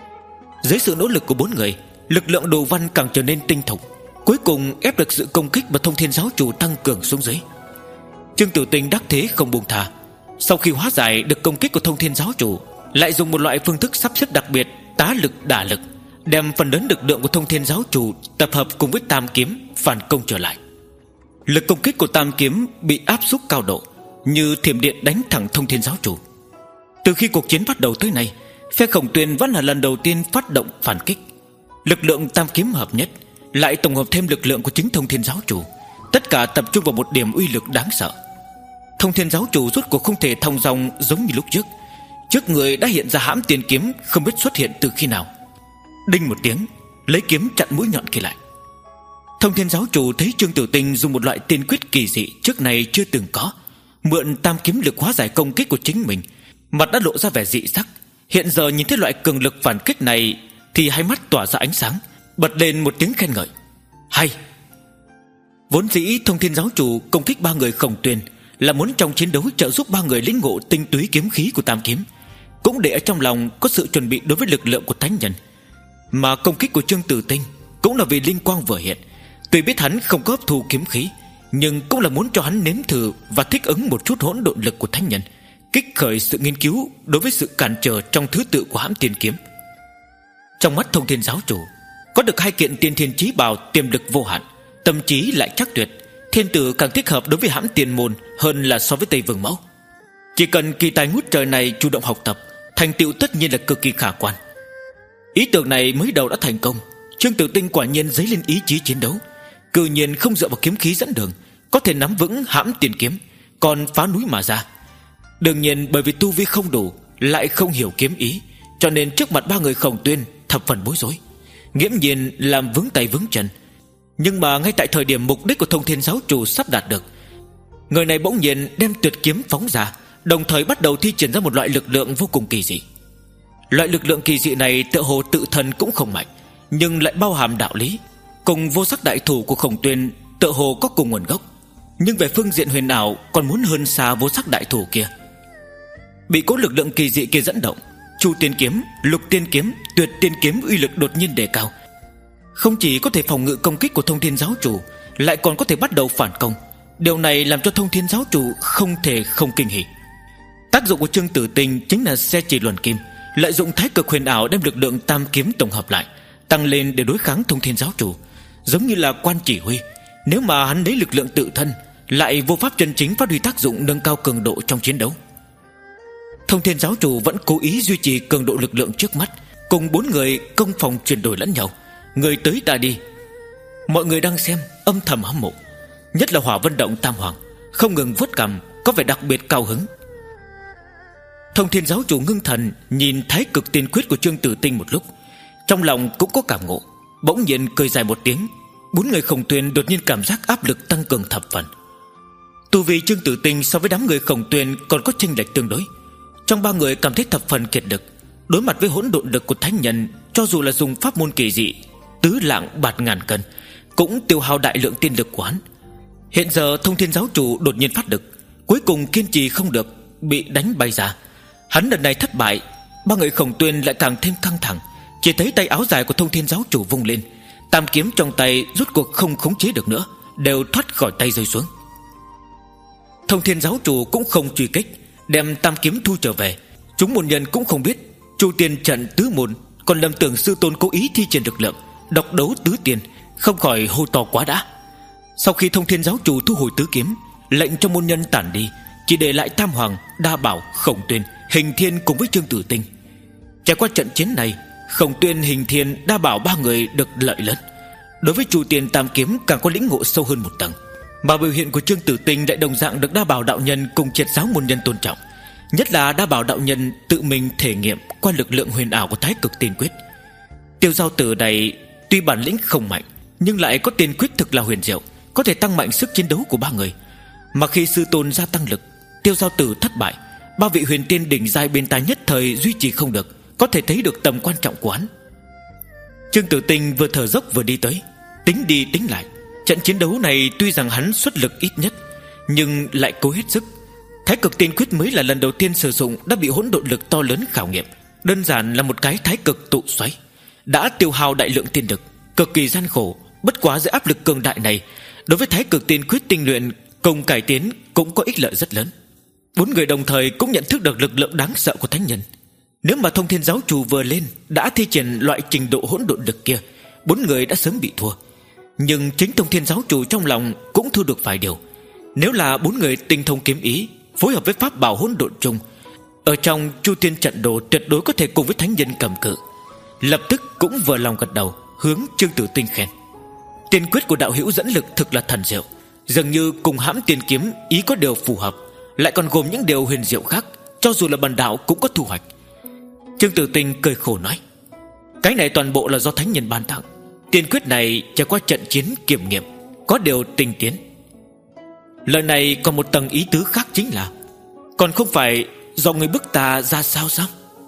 Dưới sự nỗ lực của bốn người, lực lượng đồ văn càng trở nên tinh thục, cuối cùng ép được sự công kích mà Thông Thiên giáo chủ tăng cường xuống dưới. Trương Tử Tinh đắc thế không buông tha, sau khi hóa giải được công kích của Thông Thiên giáo chủ, lại dùng một loại phương thức sắp xếp đặc biệt, tá lực đả lực, đem phần lớn lực lượng của Thông Thiên giáo chủ tập hợp cùng với tam kiếm phản công trở lại. Lực công kích của tam kiếm bị áp xúc cao độ, như thiểm điện đánh thẳng Thông Thiên giáo chủ. Từ khi cuộc chiến bắt đầu tới nay, phe Khổng Tuyên vẫn là lần đầu tiên phát động phản kích. Lực lượng tam kiếm hợp nhất, lại tổng hợp thêm lực lượng của chính Thông Thiên giáo chủ, tất cả tập trung vào một điểm uy lực đáng sợ. Thông Thiên giáo chủ rốt cuộc không thể thong dong giống như lúc trước. Trước người đã hiện ra hãm tiên kiếm không biết xuất hiện từ khi nào. Đinh một tiếng, lấy kiếm chặn mũi nhọn kia lại. Thông Thiên giáo chủ thấy Trương Tử Tinh dùng một loại tiên quyết kỳ dị trước này chưa từng có, mượn tam kiếm lực hóa giải công kích của chính mình, mặt đã lộ ra vẻ dị sắc. Hiện giờ nhìn thấy loại cường lực phản kích này thì hai mắt tỏa ra ánh sáng, bật lên một tiếng khen ngợi. Hay! Vốn dĩ Thông Thiên giáo chủ công kích ba người Khổng Tuyên là muốn trong chiến đấu trợ giúp ba người lĩnh ngộ tinh túy kiếm khí của tam kiếm, cũng để ở trong lòng có sự chuẩn bị đối với lực lượng của thánh nhân. Mà công kích của Trương Tử Tinh cũng là vì linh quang vừa hiện, tuy biết hắn không có hấp thu kiếm khí, nhưng cũng là muốn cho hắn nếm thử và thích ứng một chút hỗn độn lực của thánh nhân, kích khởi sự nghiên cứu đối với sự cản trở trong thứ tự của hãm tiên kiếm. Trong mắt Thông Thiên giáo chủ, có được hai kiện tiên thiên chí bảo tiềm lực vô hạn, tâm trí lại chắc tuyệt, thiên tử càng thích hợp đối với hãm tiên môn hơn là so với Tây Vương Mẫu. Chỉ cần kỳ tài ngút trời này chủ động học tập, thành tựu tất nhiên là cực kỳ khả quan. Ý tưởng này mới đầu đã thành công, Trương Tử Tinh quả nhiên dấy lên ý chí chiến đấu, cự nhiên không dựa vào kiếm khí dẫn đường, có thể nắm vững hãm tiên kiếm, còn phá núi mà ra. Đương nhiên bởi vì tu vi không đủ, lại không hiểu kiếm ý, cho nên trước mặt ba người Khổng Tuyên thập phần bối rối. nghiễm nhiên làm vướng tay vướng chân. Nhưng mà ngay tại thời điểm mục đích của Thông Thiên giáo chủ sắp đạt được, người này bỗng nhiên đem tuyệt kiếm phóng ra, đồng thời bắt đầu thi triển ra một loại lực lượng vô cùng kỳ dị. Loại lực lượng kỳ dị này tựa hồ tự thân cũng không mạnh, nhưng lại bao hàm đạo lý, cùng vô sắc đại thủ của Khổng Tuyên tựa hồ có cùng nguồn gốc, nhưng về phương diện huyền ảo còn muốn hơn xa vô sắc đại thủ kia. Bị cố lực lượng kỳ dị kia dẫn động, Chu Tiên kiếm, Lục Tiên kiếm, Tuyệt Tiên kiếm uy lực đột nhiên đề cao, không chỉ có thể phòng ngự công kích của Thông Thiên giáo chủ, lại còn có thể bắt đầu phản công. Điều này làm cho Thông Thiên giáo chủ không thể không kinh hỉ. Tác dụng của Trương Tử Tinh chính là xe chỉ luân kim, lợi dụng thái cực huyền ảo đem lực lượng tam kiếm tổng hợp lại, tăng lên để đối kháng Thông Thiên giáo chủ, giống như là quan chỉ huy. Nếu mà hắn lấy lực lượng tự thân, lại vô pháp chân chính phát huy tác dụng nâng cao cường độ trong chiến đấu. Thông Thiên giáo chủ vẫn cố ý duy trì cường độ lực lượng trước mắt, cùng bốn người công phòng chuyển đổi lẫn nhau, người tới ta đi. Mọi người đang xem âm thầm hâm mộ, nhất là Hỏa Vân Động Tam Hoàng không ngừng vuốt cằm, có vẻ đặc biệt cao hứng. Thông Thiên giáo chủ ngưng thần nhìn thái cực tiên quyết của Trương Tử Tinh một lúc, trong lòng cũng có cảm ngộ, bỗng nhiên cười dài một tiếng. Bốn người Khổng Tuyên đột nhiên cảm giác áp lực tăng cường thập phần. Tu vi Trương Tử Tinh so với đám người Khổng Tuyên còn có chênh lệch tương đối. Trong ba người cảm thấy thập phần kiệt lực, đối mặt với hỗn độn lực của thánh nhân, cho dù là dùng pháp môn kỳ dị tứ lạng bạt ngàn cân, cũng tiêu hao đại lượng tiên lực của hắn. Hiện giờ Thông Thiên giáo chủ đột nhiên phát lực, cuối cùng kiên trì không được, bị đánh bay ra. Hắn lần này thất bại, ba người Khổng Tuyên lại càng thêm căng thẳng. Chỉ thấy tay áo dài của Thông Thiên giáo chủ vung lên, tam kiếm trong tay rút cuộc không khống chế được nữa, đều thoát khỏi tay rơi xuống. Thông Thiên giáo chủ cũng không truy kích, đem tam kiếm thu trở về. Chúng môn nhân cũng không biết Chu Tiên trận tứ môn, còn lầm tưởng sư tôn cố ý thi triển lực lượng độc đấu tứ tiên, không khỏi hô to quá đã. Sau khi Thông Thiên giáo chủ thu hồi tứ kiếm, lệnh cho môn nhân tản đi, chỉ để lại Tam Hoàng, Đa Bảo, Khổng Tuyên, Hình Thiên cùng với Trương Tử Tinh. Trải qua trận chiến này, Khổng Tuyên, Hình Thiên, Đa Bảo ba người được lợi lớn, đối với Chu Tiên tam kiếm càng có lĩnh ngộ sâu hơn một tầng. Mà biểu hiện của Trương Tử Tinh lại đồng dạng được Đa Bảo đạo nhân cùng triệt giáo môn nhân tôn trọng, nhất là Đa Bảo đạo nhân tự mình thể nghiệm qua lực lượng huyền ảo của thái cực tiên quyết. Tiêu Giao Tử này tuy bản lĩnh không mạnh, nhưng lại có tiên quyết thực là huyền diệu, có thể tăng mạnh sức chiến đấu của ba người. Mà khi sư tôn gia tăng lực, Tiêu Giao Tử thất bại, ba vị huyền tiên đỉnh giai bên tai nhất thời duy trì không được, có thể thấy được tầm quan trọng của hắn. Trương Tử Tinh vừa thở dốc vừa đi tới, tính đi tính lại, trận chiến đấu này tuy rằng hắn xuất lực ít nhất, nhưng lại cố hết sức. Thái cực tiên quyết mới là lần đầu tiên sử dụng đã bị hỗn độn lực to lớn khảo nghiệm, đơn giản là một cái thái cực tụ xoáy, đã tiêu hao đại lượng tiên lực, cực kỳ gian khổ. Bất quá dưới áp lực cường đại này, đối với thái cực tiên quyết tinh luyện cùng cải tiến cũng có ích lợi rất lớn. Bốn người đồng thời cũng nhận thức được lực lượng đáng sợ của thánh nhân. Nếu mà Thông Thiên giáo chủ vừa lên đã thi triển loại trình độ hỗn độn lực kia, bốn người đã sớm bị thua. Nhưng chính Thông Thiên giáo chủ trong lòng cũng thu được vài điều. Nếu là bốn người tinh thông kiếm ý, phối hợp với pháp bảo hỗn độn chung, ở trong Chu Tiên trận đồ tuyệt đối có thể cùng với thánh nhân cầm cự. Lập tức cũng vừa lòng gật đầu, hướng Trương Tử Tinh khen. Tiên quyết của đạo hữu dẫn lực thực là thần diệu, dường như cùng hãm tiên kiếm ý có điều phù hợp, lại còn gồm những điều huyền diệu khác, cho dù là bần đạo cũng có thu hoạch. Trương Tử Tinh cười khổ nói, cái này toàn bộ là do thánh nhân ban tặng. Tiên quyết này trải qua trận chiến kiểm nghiệm, có điều tinh tiến. Lời này còn một tầng ý tứ khác, chính là còn không phải do người bức ta ra sao sao?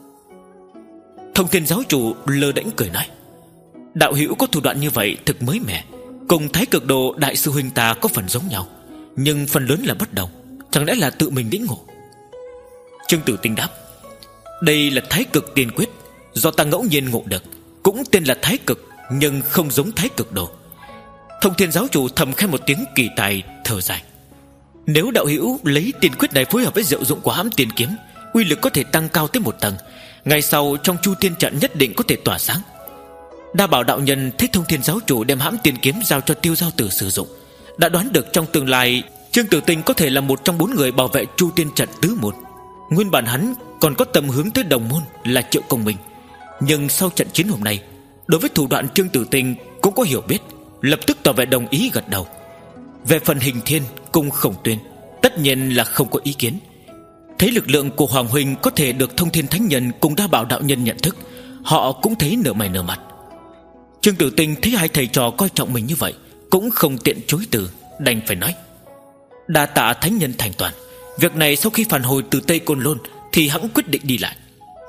Thông Thiên giáo chủ lơ đễnh cười nói, đạo hữu có thủ đoạn như vậy thực mới mẻ, cùng thái cực đồ đại sư huynh ta có phần giống nhau, nhưng phần lớn là bất đồng, chẳng lẽ là tự mình lĩnh ngộ? Trương Tử Tinh đáp, đây là thái cực tiên quyết, do ta ngẫu nhiên ngộ được, cũng tên là thái cực, nhưng không giống thái cực đồ. Thông Thiên giáo chủ thầm khen một tiếng kỳ tài, thở dài. Nếu đạo hữu lấy tiên quyết này phối hợp với diệu dụng của hãm tiên kiếm, uy lực có thể tăng cao tới một tầng, ngày sau trong Chu Tiên trận nhất định có thể tỏa sáng. Đa Bảo đạo nhân thấy Thông Thiên giáo chủ đem hãm tiên kiếm giao cho Tiêu Giao Tử sử dụng, đã đoán được trong tương lai Trương Tử Tinh có thể là một trong bốn người bảo vệ Chu Tiên trận tứ môn. Nguyên bản hắn còn có tâm hướng tới đồng môn là Triệu Công Minh, nhưng sau trận chiến hôm nay, đối với thủ đoạn Trương Tử Tinh cũng có hiểu biết, lập tức tỏ vẻ đồng ý gật đầu. Về phần Hình Thiên cùng Khổng Tuyên, tất nhiên là không có ý kiến. Thấy lực lượng của Hoàng huynh có thể được Thông Thiên thánh nhân cùng Đa Bảo đạo nhân nhận thức, họ cũng thấy nở mày nở mặt. Trương Tử Tinh thấy hai thầy trò coi trọng mình như vậy, cũng không tiện chối từ, đành phải nói: đa tạ thánh nhân thành toàn. Việc này sau khi phản hồi từ Tây Côn Lôn thì hẵng quyết định đi lại.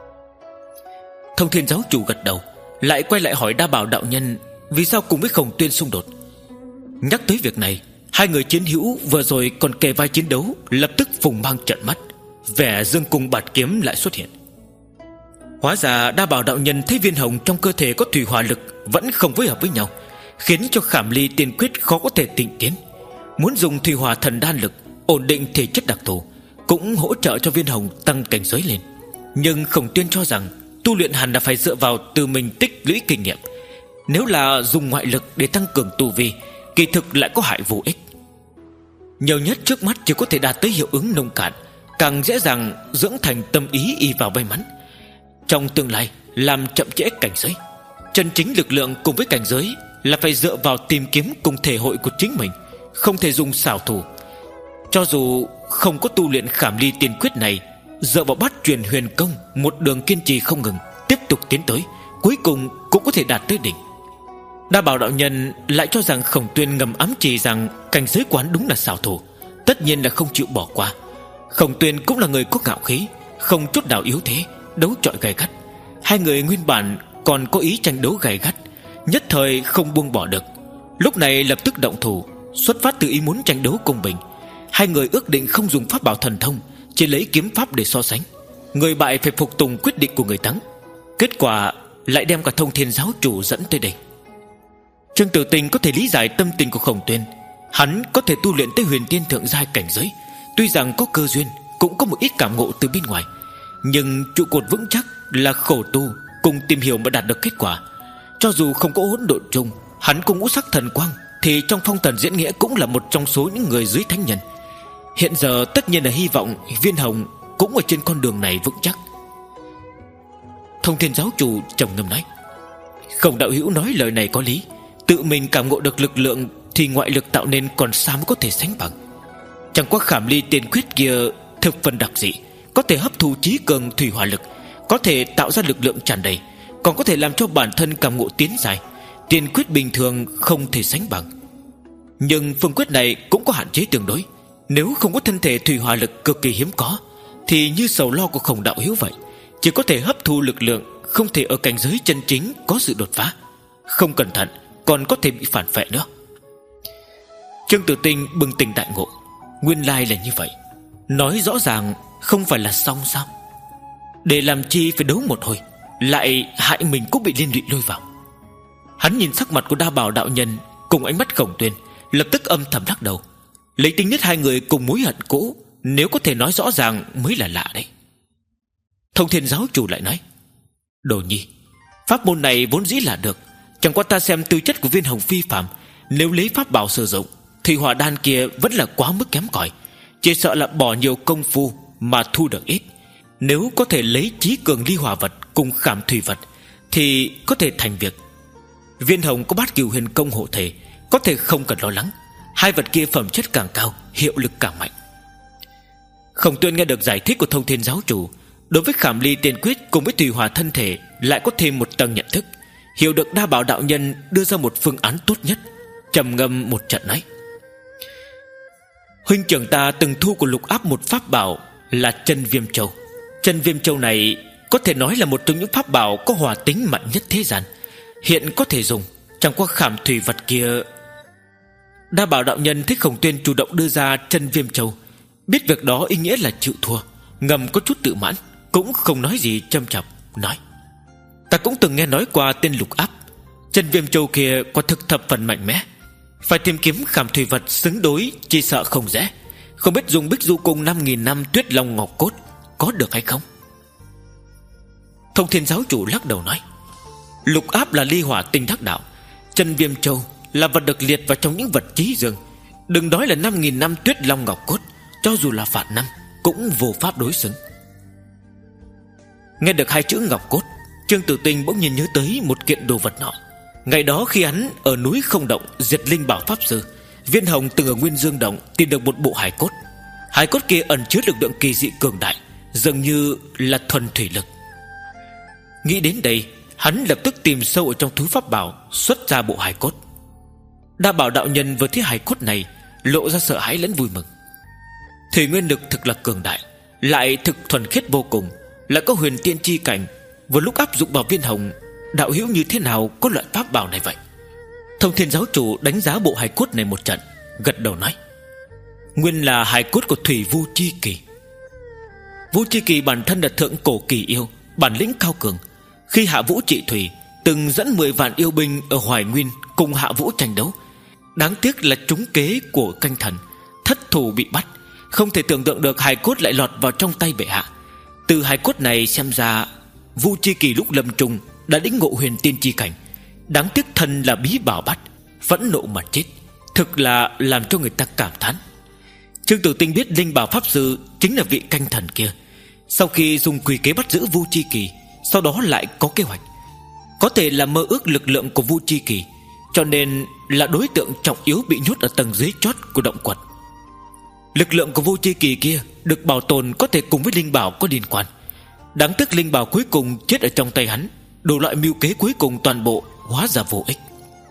Thông Thiên giáo chủ gật đầu, lại quay lại hỏi Đa Bảo đạo nhân vì sao cùng với Khổng Tuyên xung đột. Nhắc tới việc này, hai người chiến hữu vừa rồi còn kề vai chiến đấu lập tức phùng mang trợn mắt, vẻ dương cung bạt kiếm lại xuất hiện. Hóa ra Đa Bảo đạo nhân thấy viên hồng trong cơ thể có thủy hỏa lực vẫn không phối hợp với nhau, khiến cho Khảm Ly tiên quyết khó có thể tịnh tiến. Muốn dùng thủy hỏa thần đan lực ổn định thể chất đặc thù, cũng hỗ trợ cho viên hồng tăng cảnh giới lên. Nhưng Khổng Tuyên cho rằng tu luyện hẳn là phải dựa vào từ mình tích lũy kinh nghiệm. Nếu là dùng ngoại lực để tăng cường tu vi, kỳ thực lại có hại vô ích. Nhiều nhất trước mắt chỉ có thể đạt tới hiệu ứng nông cạn, càng dễ dàng dưỡng thành tâm ý y vào may mắn. Trong tương lai làm chậm trễ cảnh giới. Chân chính lực lượng cùng với cảnh giới là phải dựa vào tìm kiếm cùng thể hội của chính mình, không thể dùng xảo thủ. Cho dù không có tu luyện Khảm Ly tiên quyết này, dựa vào bát truyền huyền công, một đường kiên trì không ngừng, tiếp tục tiến tới, cuối cùng cũng có thể đạt tới đỉnh. Đa Bảo đạo nhân lại cho rằng Khổng Tuyên ngầm ám chỉ rằng cảnh giới quán đúng là xảo thủ, tất nhiên là không chịu bỏ qua. Khổng Tuyên cũng là người có ngạo khí, không chút nào yếu thế, đấu chọi gay gắt. Hai người nguyên bản còn có ý tranh đấu gay gắt, nhất thời không buông bỏ được, lúc này lập tức động thủ, xuất phát từ ý muốn tranh đấu công bình. Hai người ước định không dùng pháp bảo thần thông, chỉ lấy kiếm pháp để so sánh. Người bại phải phục tùng quyết định của người thắng. Kết quả lại đem cả Thông Thiên giáo chủ dẫn tới đây. Trương Tử Tinh có thể lý giải tâm tình của Khổng Tuyên. Hắn có thể tu luyện tới huyền tiên thượng giai cảnh giới, tuy rằng có cơ duyên, cũng có một ít cảm ngộ từ bên ngoài, nhưng trụ cột vững chắc là khổ tu cùng tìm hiểu mà đạt được kết quả. Cho dù không có hỗn độn chung, hắn cùng ngũ sắc thần quang thì trong phong thần diễn nghĩa cũng là một trong số những người dưới thánh nhân. Hiện giờ tất nhiên là hy vọng viên hồng cũng ở trên con đường này vững chắc. Thông Thiên giáo chủ trầm ngâm nói: Khổng đạo hữu nói lời này có lý. Tự mình cảm ngộ được lực lượng thì ngoại lực tạo nên còn sao mới có thể sánh bằng. Chẳng qua Khảm Ly tiên quyết kia thực phần đặc dị, có thể hấp thu trí cường thủy hỏa lực, có thể tạo ra lực lượng tràn đầy, còn có thể làm cho bản thân cảm ngộ tiến dài. Tiên quyết bình thường không thể sánh bằng. Nhưng phương quyết này cũng có hạn chế tương đối. Nếu không có thân thể thủy hỏa lực cực kỳ hiếm có, thì như sầu lo của Khổng đạo hữu vậy, chỉ có thể hấp thu lực lượng, không thể ở cảnh giới chân chính có sự đột phá. Không cẩn thận còn có thể bị phản phệ nữa. Trương Tử Tinh bừng tỉnh đại ngộ, nguyên lai là như vậy. Nói rõ ràng không phải là xong sao? Để làm chi phải đấu một hồi, lại hại mình cũng bị liên lụy lôi vào. Hắn nhìn sắc mặt của Đa Bảo đạo nhân cùng ánh mắt Khổng Tuyên, lập tức âm thầm lắc đầu. Lấy tính nhất hai người cùng mối hận cũ, nếu có thể nói rõ ràng mới là lạ đấy. Thông Thiên giáo chủ lại nói: Đồ nhi, pháp môn này vốn dĩ là được, chẳng qua ta xem tư chất của viên hồng phi phàm, nếu lấy pháp bảo sử dụng thì hỏa đan kia vẫn là quá mức kém cỏi, chỉ sợ là bỏ nhiều công phu mà thu được ít. Nếu có thể lấy trí cường ly hỏa vật cùng khảm thủy vật thì có thể thành việc. Viên hồng có bát cửu huyền công hộ thể, có thể không cần lo lắng. Hai vật kia phẩm chất càng cao, hiệu lực càng mạnh. Khổng Tuyên nghe được giải thích của Thông Thiên giáo chủ, đối với Khảm Ly tiên quyết cùng với tùy hỏa thân thể lại có thêm một tầng nhận thức, hiểu được Đa Bảo đạo nhân đưa ra một phương án tốt nhất, trầm ngâm một trận nói: Huynh trưởng ta từng thu của Lục Áp một pháp bảo là Chân Viêm Châu. Chân Viêm Châu này có thể nói là một trong những pháp bảo có hỏa tính mạnh nhất thế gian, hiện có thể dùng, chẳng qua khảm thủy vật kia. Đa Bảo đạo nhân thấy Khổng Tuyên chủ động đưa ra Chân Viêm Châu, biết việc đó ý nghĩa là chịu thua, ngầm có chút tự mãn, cũng không nói gì châm chọc, nói: Ta cũng từng nghe nói qua tên Lục Áp. Chân Viêm Châu kia quả thực thập phần mạnh mẽ, phải tìm kiếm khảm thủy vật xứng đối chỉ sợ không dễ. Không biết dùng Bích Du Cung năm nghìn năm Tuyết Long Ngọc Cốt có được hay không? Thông Thiên giáo chủ lắc đầu nói: Lục Áp là ly hỏa tinh đắc đạo, Chân Viêm Châu là vật được liệt vào trong những vật chí dương. Đừng nói là năm nghìn năm Tuyết Long Ngọc Cốt, cho dù là vạn năm cũng vô pháp đối xứng. Nghe được hai chữ Ngọc Cốt, Trương Tử Tinh bỗng nhiên nhớ tới một kiện đồ vật nọ. Ngày đó khi hắn ở núi Không Động diệt linh bảo pháp sư, Viên Hồng từng ở Nguyên Dương Động tìm được một bộ hải cốt. Hải cốt kia ẩn chứa lực lượng kỳ dị cường đại, dường như là thuần thủy lực. Nghĩ đến đây, hắn lập tức tìm sâu ở trong túi pháp bảo, xuất ra bộ hài cốt. Đa Bảo đạo nhân vừa thấy hài cốt này, lộ ra sợ hãi lẫn vui mừng. Thủy nguyên lực thực là cường đại, lại thực thuần khiết vô cùng, lại có huyền tiên chi cảnh. Vừa lúc áp dụng vào viên hồng, đạo hữu như thế nào có loại pháp bảo này vậy? Thông Thiên giáo chủ đánh giá bộ hài cốt này một trận, gật đầu nói: nguyên là hài cốt của Thủy Vu Chi Kỳ. Vu Chi Kỳ bản thân là thượng cổ kỳ yêu, bản lĩnh cao cường. Khi Hạ Vũ trị thủy, từng dẫn mười vạn yêu binh ở Hoài Nguyên cùng Hạ Vũ tranh đấu. Đáng tiếc là trúng kế của canh thần, thất thủ bị bắt. Không thể tưởng tượng được hài cốt lại lọt vào trong tay bệ hạ. Từ hài cốt này xem ra Vu Chi Kỳ lúc lâm trùng đã lĩnh ngộ huyền tiên chi cảnh. Đáng tiếc thân là bí bảo bắt, phẫn nộ mà chết, thực là làm cho người ta cảm thán. Trương Tử Tinh biết linh bảo pháp sư chính là vị canh thần kia. Sau khi dùng quỷ kế bắt giữ Vu Chi Kỳ, sau đó lại có kế hoạch, có thể là mơ ước lực lượng của Vu Chi Kỳ, cho nên là đối tượng trọng yếu bị nhốt ở tầng dưới chót của động quật. Lực lượng của Vu Chi Kỳ kia được bảo tồn có thể cùng với linh bảo có liên quan. Đáng tiếc linh bảo cuối cùng chết ở trong tay hắn, đủ loại mưu kế cuối cùng toàn bộ hóa ra vô ích.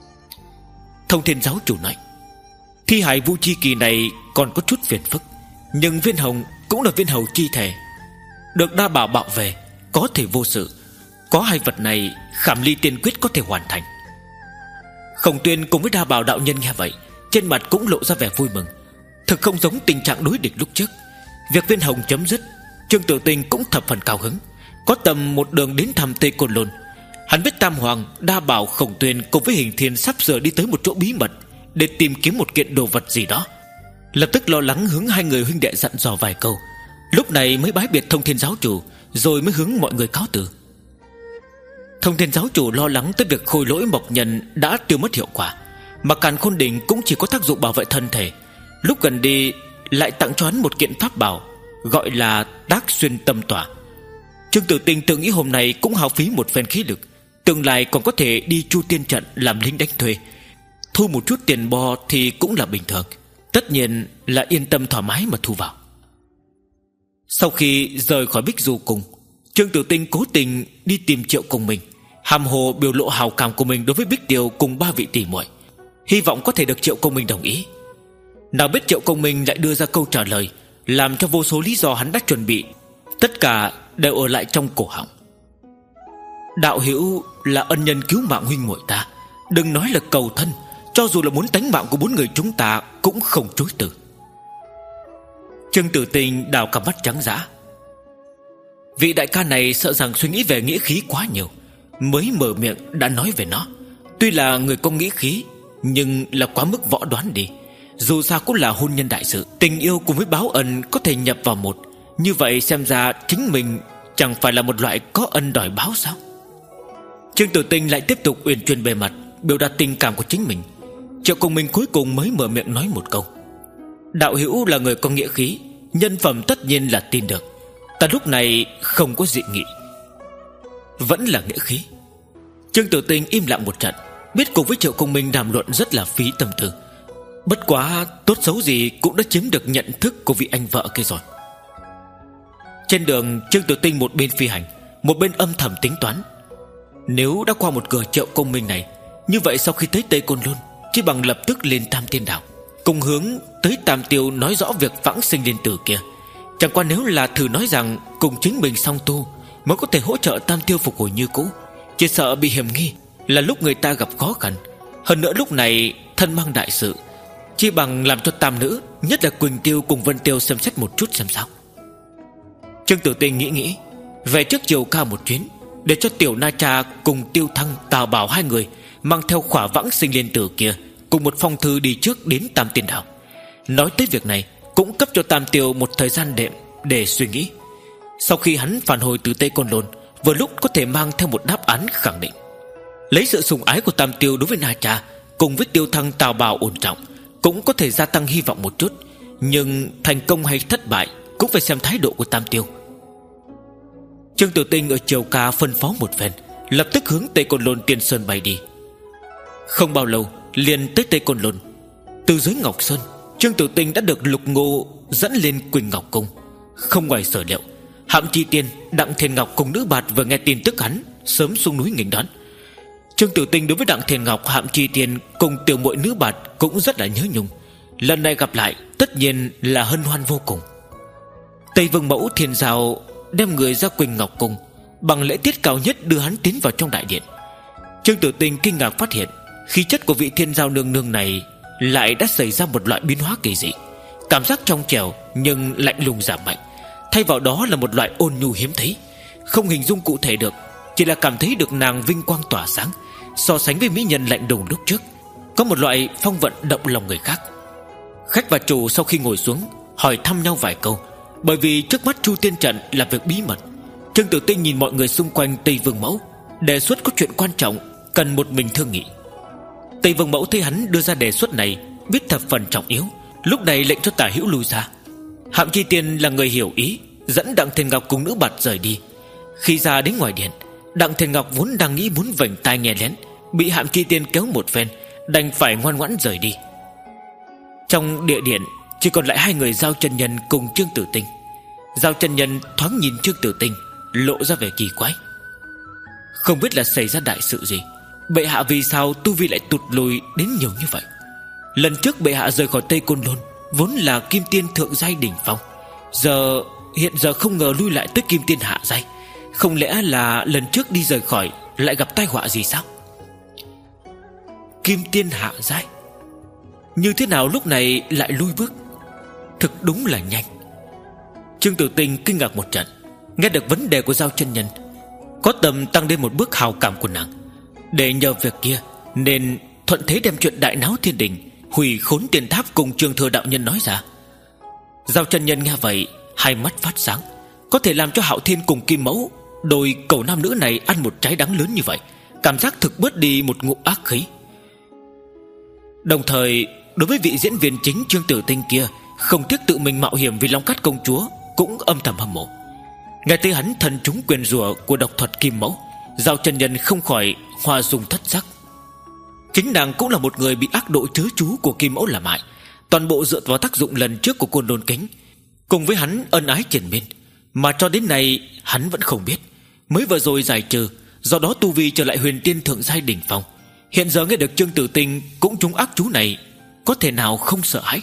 Thông Thiên giáo chủ nói: thi hài Vu Chi Kỳ này còn có chút phiền phức, nhưng viên hồng cũng là viên hầu chi thể, được Đa Bảo bảo vệ, có thể vô sự. Có hai vật này, Khảm Ly tiên quyết có thể hoàn thành. Khổng Tuyên cùng với Đa Bảo đạo nhân nghe vậy, trên mặt cũng lộ ra vẻ vui mừng. Thực không giống tình trạng đối địch lúc trước. Việc viên hồng chấm dứt, Trương Tử Tinh cũng thập phần cao hứng. Có tầm một đường đến thăm Tây Côn Lôn. Hắn biết Tam Hoàng, Đa Bảo, Khổng Tuyên cùng với Hình Thiên sắp sửa đi tới một chỗ bí mật để tìm kiếm một kiện đồ vật gì đó. Lập tức lo lắng hướng hai người huynh đệ dặn dò vài câu, lúc này mới bái biệt Thông Thiên giáo chủ, rồi mới hướng mọi người cáo từ. Thông Thiên giáo chủ lo lắng tới việc khôi lỗi mộc nhân đã tiêu mất hiệu quả, mà Càn Khôn Đỉnh cũng chỉ có tác dụng bảo vệ thân thể. Lúc gần đi lại tặng cho hắn một kiện pháp bảo, gọi là Tác Xuyên Tâm Tỏa. Trương Tử Tinh tự nghĩ hôm nay cũng hao phí một phen khí lực, tương lai còn có thể đi Chu Tiên trận làm lính đánh thuê, thu một chút tiền bo thì cũng là bình thường. Tất nhiên là yên tâm thoải mái mà thu vào. Sau khi rời khỏi Bích Du Cung, Trương Tử Tinh cố tình đi tìm Triệu Công Minh, hàm hồ biểu lộ hào cảm của mình đối với Bích Tiêu cùng ba vị tỷ muội, hy vọng có thể được Triệu Công Minh đồng ý. Nào biết Triệu Công Minh lại đưa ra câu trả lời làm cho vô số lý do hắn đã chuẩn bị, tất cả đều ở lại trong cổ họng. Đạo hữu là ân nhân cứu mạng huynh muội ta, đừng nói là cầu thân, cho dù là muốn tánh mạng của bốn người chúng ta cũng không chối từ. Trương Tử Tinh đào cặp mắt trắng dã. Vị đại ca này sợ rằng suy nghĩ về nghĩa khí quá nhiều, mới mở miệng đã nói về nó. Tuy là người có nghĩa khí, nhưng là quá mức võ đoán đi. Dù sao cũng là hôn nhân đại sự, tình yêu cùng với báo ân có thể nhập vào một. Như vậy xem ra chính mình chẳng phải là một loại có ân đòi báo sao? Trương Tử Tinh lại tiếp tục uyển chuyển bề mặt, biểu đạt tình cảm của chính mình. Triệu Công Minh cuối cùng mới mở miệng nói một câu: đạo hữu là người có nghĩa khí, nhân phẩm tất nhiên là tin được. Ta lúc này không có dị nghị. Vẫn là nghĩa khí. Trương Tử Tinh im lặng một trận, biết cùng với Triệu Công Minh đàm luận rất là phí tâm tư. Bất quá tốt xấu gì cũng đã chiếm được nhận thức của vị anh vợ kia rồi. Trên đường, Trương Tử Tinh một bên phi hành, một bên âm thầm tính toán. Nếu đã qua một cửa Triệu Công Minh này, như vậy sau khi tới Tây Côn Lôn, chỉ bằng lập tức lên Tam Tiên Đảo, cùng hướng tới Tam Tiêu nói rõ việc vãng sinh liên tử kia. Chẳng qua nếu là thử nói rằng cùng chính mình song tu mới có thể hỗ trợ Tam Tiêu phục hồi như cũ, chỉ sợ bị hiểm nghi là lúc người ta gặp khó khăn. Hơn nữa lúc này thân mang đại sự, chỉ bằng làm cho tam nữ, nhất là Quỳnh Tiêu cùng Vân Tiêu xem xét một chút xem sao. Trương Tử Tinh nghĩ nghĩ, về trước chiều cao một chuyến, để cho Tiểu Na Cha cùng Tiêu Thăng, Tào Bảo hai người mang theo khỏa vãng sinh liên tử kia cùng một phong thư đi trước đến Tam Tiên Đảo. Nói tới việc này cũng cấp cho Tam Tiêu một thời gian đệm để suy nghĩ. Sau khi hắn phản hồi từ Tây Côn Lôn, vừa lúc có thể mang theo một đáp án khẳng định. Lấy sự sủng ái của Tam Tiêu đối với Na Cha cùng với Tiêu Thăng, Tào Bảo ổn trọng, cũng có thể gia tăng hy vọng một chút. Nhưng thành công hay thất bại cũng phải xem thái độ của Tam Tiêu. Trương Tử Tinh ở Triều Ca phân phó một phen, lập tức hướng Tây Côn Lôn Tiên Sơn bay đi. Không bao lâu liền tới Tây Côn Lôn. Từ dưới Ngọc Sơn, Trương Tử Tinh đã được Lục Ngô dẫn lên Quỳnh Ngọc Cung. Không ngoài sở liệu, Hạm Chi Tiên, Đặng Thiên Ngọc cùng nữ bạt vừa nghe tin tức hắn, sớm xuống núi nghênh đón. Trương Tử Tinh đối với Đặng Thiên Ngọc, Hạm Chi Tiên cùng tiểu muội nữ bạt cũng rất là nhớ nhung. Lần này gặp lại tất nhiên là hân hoan vô cùng. Tây Vương Mẫu Thiên Giao đem người ra Quỳnh Ngọc Cung, bằng lễ tiết cao nhất đưa hắn tiến vào trong đại điện. Trương Tử Tinh kinh ngạc phát hiện khí chất của vị Thiên Giao nương nương này lại đã xảy ra một loại biến hóa kỳ dị. Cảm giác trong trẻo nhưng lạnh lùng giảm mạnh, thay vào đó là một loại ôn nhu hiếm thấy. Không hình dung cụ thể được, chỉ là cảm thấy được nàng vinh quang tỏa sáng, so sánh với mỹ nhân lạnh lùng lúc trước, có một loại phong vận động lòng người khác. Khách và chủ sau khi ngồi xuống hỏi thăm nhau vài câu, bởi vì trước mắt Chu Tiên Trận là việc bí mật. Trương Tử Tinh nhìn mọi người xung quanh Tây Vương Mẫu, đề xuất có chuyện quan trọng cần một mình thương nghị. Tây Vương Mẫu thấy hắn đưa ra đề xuất này, biết thập phần trọng yếu, lúc này lệnh cho Tả Hữu lui ra. Hạm Chi Tiên là người hiểu ý, dẫn Đặng Thiên Ngọc cùng nữ bạt rời đi. Khi ra đến ngoài điện, Đặng Thiên Ngọc vốn đang nghĩ muốn vểnh tai nghe lén, bị Hạm Chi Tiên kéo một phen, đành phải ngoan ngoãn rời đi. Trong địa điện chỉ còn lại hai người Giao Chân Nhân cùng Trương Tử Tinh. Giao Chân Nhân thoáng nhìn Trương Tử Tinh, lộ ra vẻ kỳ quái. Không biết là xảy ra đại sự gì, bệ hạ vì sao tu vi lại tụt lùi đến nhiều như vậy? Lần trước bệ hạ rời khỏi Tây Côn Lôn vốn là Kim Tiên thượng giai đỉnh phong, giờ hiện giờ không ngờ lui lại tới Kim Tiên hạ giai. Không lẽ là lần trước đi rời khỏi lại gặp tai họa gì sao? Kim Tiên hạ giai, như thế nào lúc này lại lui bước? Thực đúng là nhanh. Trương Tử Tinh kinh ngạc một trận, nghe được vấn đề của Giao Chân Nhân, có tầm tăng lên một bước hào cảm của nàng. Để nhờ việc kia nên thuận thế đem chuyện đại náo thiên đình, hủy khốn tiền tháp cùng Trường Thừa đạo nhân nói ra. Giao Chân Nhân nghe vậy, hai mắt phát sáng. Có thể làm cho Hạo Thiên cùng Kim Mẫu, đôi cậu nam nữ này ăn một trái đắng lớn như vậy, cảm giác thực bớt đi một ngụm ác khí. Đồng thời đối với vị diễn viên chính Trương Tử Tinh kia, không tiếc tự mình mạo hiểm vì Long Cát công chúa, cũng âm thầm hâm mộ. Nghe tới hắn thần trúng quyền rủa của độc thuật Kim Mẫu, Giao Chân Nhân không khỏi hoa dung thất sắc. Chính nàng cũng là một người bị ác độ chớ chú của Kim Mẫu làm hại, toàn bộ dựa vào tác dụng lần trước của Côn Lôn Kính, cùng với hắn ân ái triền miên, mà cho đến nay hắn vẫn không biết. Mới vừa rồi giải trừ, do đó tu vi trở lại huyền tiên thượng giai đỉnh phong. Hiện giờ nghe được Trương Tử Tinh cũng trúng ác chú này, có thể nào không sợ hãi?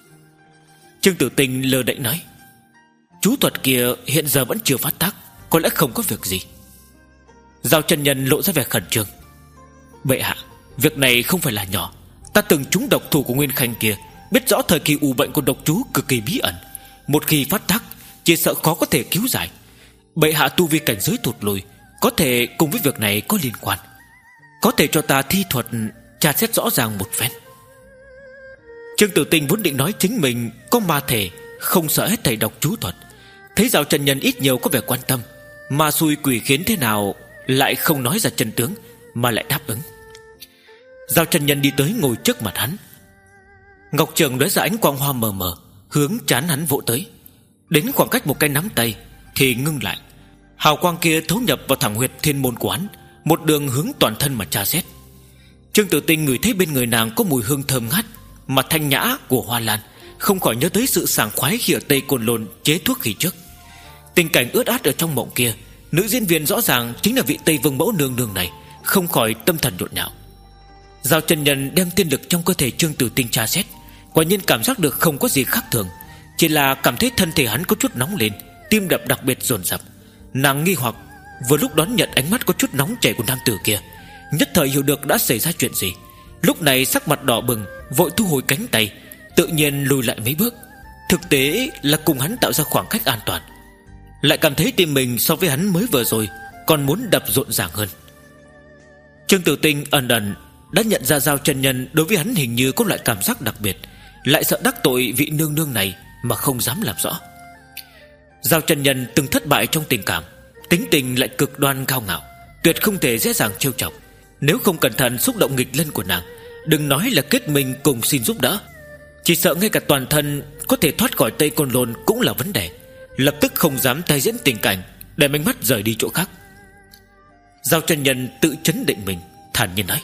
Trương Tử Tinh lơ đễnh nói, chú thuật kia hiện giờ vẫn chưa phát tác, có lẽ không có việc gì. Giao Chân Nhân lộ ra vẻ khẩn trương. Bệ hạ, việc này không phải là nhỏ. Ta từng trúng độc thủ của Nguyên Khanh kia, biết rõ thời kỳ ù bệnh của độc chú cực kỳ bí ẩn, một khi phát tác chỉ sợ khó có thể cứu giải. Bệ hạ tu vi cảnh giới tụt lùi, có thể cùng với việc này có liên quan. Có thể cho ta thi thuật tra xét rõ ràng một phen. Trương Tử Tinh vốn định nói chính mình có ma thể, không sợ hết thầy độc chú thuật. Thấy Giao Chân Nhân ít nhiều có vẻ quan tâm, ma xui quỷ khiến thế nào lại không nói ra chân tướng, mà lại đáp ứng. Giao Chân Nhân đi tới ngồi trước mặt hắn. Ngọc Trường lóe ra ánh quang hoa mờ mờ, hướng trán hắn vỗ tới. Đến khoảng cách một cái nắm tay thì ngưng lại. Hào quang kia thấu nhập vào thẳng huyệt thiên môn của hắn, một đường hướng toàn thân mà tra xét. Trương Tử Tinh ngửi thấy bên người nàng có mùi hương thơm ngát mà thanh nhã của hoa lan, không khỏi nhớ tới sự sảng khoái khi ở Tây Côn Lôn chế thuốc khi trước. Tình cảnh ướt át ở trong mộng kia, nữ diễn viên rõ ràng chính là vị Tây Vương Mẫu nương nương này, không khỏi tâm thần nhộn nhạo. Giao Chân Nhân đem tiên lực trong cơ thể Trương Tử Tinh tra xét, quả nhiên cảm giác được không có gì khác thường, chỉ là cảm thấy thân thể hắn có chút nóng lên, tim đập đặc biệt dồn dập. Nàng nghi hoặc, vừa lúc đón nhận ánh mắt có chút nóng chảy của nam tử kia, nhất thời hiểu được đã xảy ra chuyện gì. Lúc này sắc mặt đỏ bừng, vội thu hồi cánh tay, tự nhiên lùi lại mấy bước. Thực tế là cùng hắn tạo ra khoảng cách an toàn, lại cảm thấy tim mình so với hắn mới vừa rồi còn muốn đập rộn ràng hơn. Trương Tử Tinh ẩn ẩn đã nhận ra Giao Chân Nhân đối với hắn hình như có loại cảm giác đặc biệt, lại sợ đắc tội vị nương nương này mà không dám làm rõ. Giao Chân Nhân từng thất bại trong tình cảm, tính tình lại cực đoan cao ngạo, tuyệt không thể dễ dàng trêu chọc. Nếu không cẩn thận xúc động nghịch lân của nàng, đừng nói là kết mình cùng xin giúp đỡ, chỉ sợ ngay cả toàn thân có thể thoát khỏi Tây Côn Lôn cũng là vấn đề. Lập tức không dám tái diễn tình cảnh, để ánh mắt rời đi chỗ khác. Giao Chân Nhân tự chấn định mình, thản nhiên nói,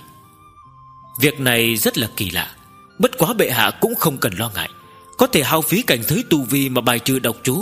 việc này rất là kỳ lạ, bất quá bệ hạ cũng không cần lo ngại, có thể hao phí cảnh giới tu vi mà bài trừ độc chú,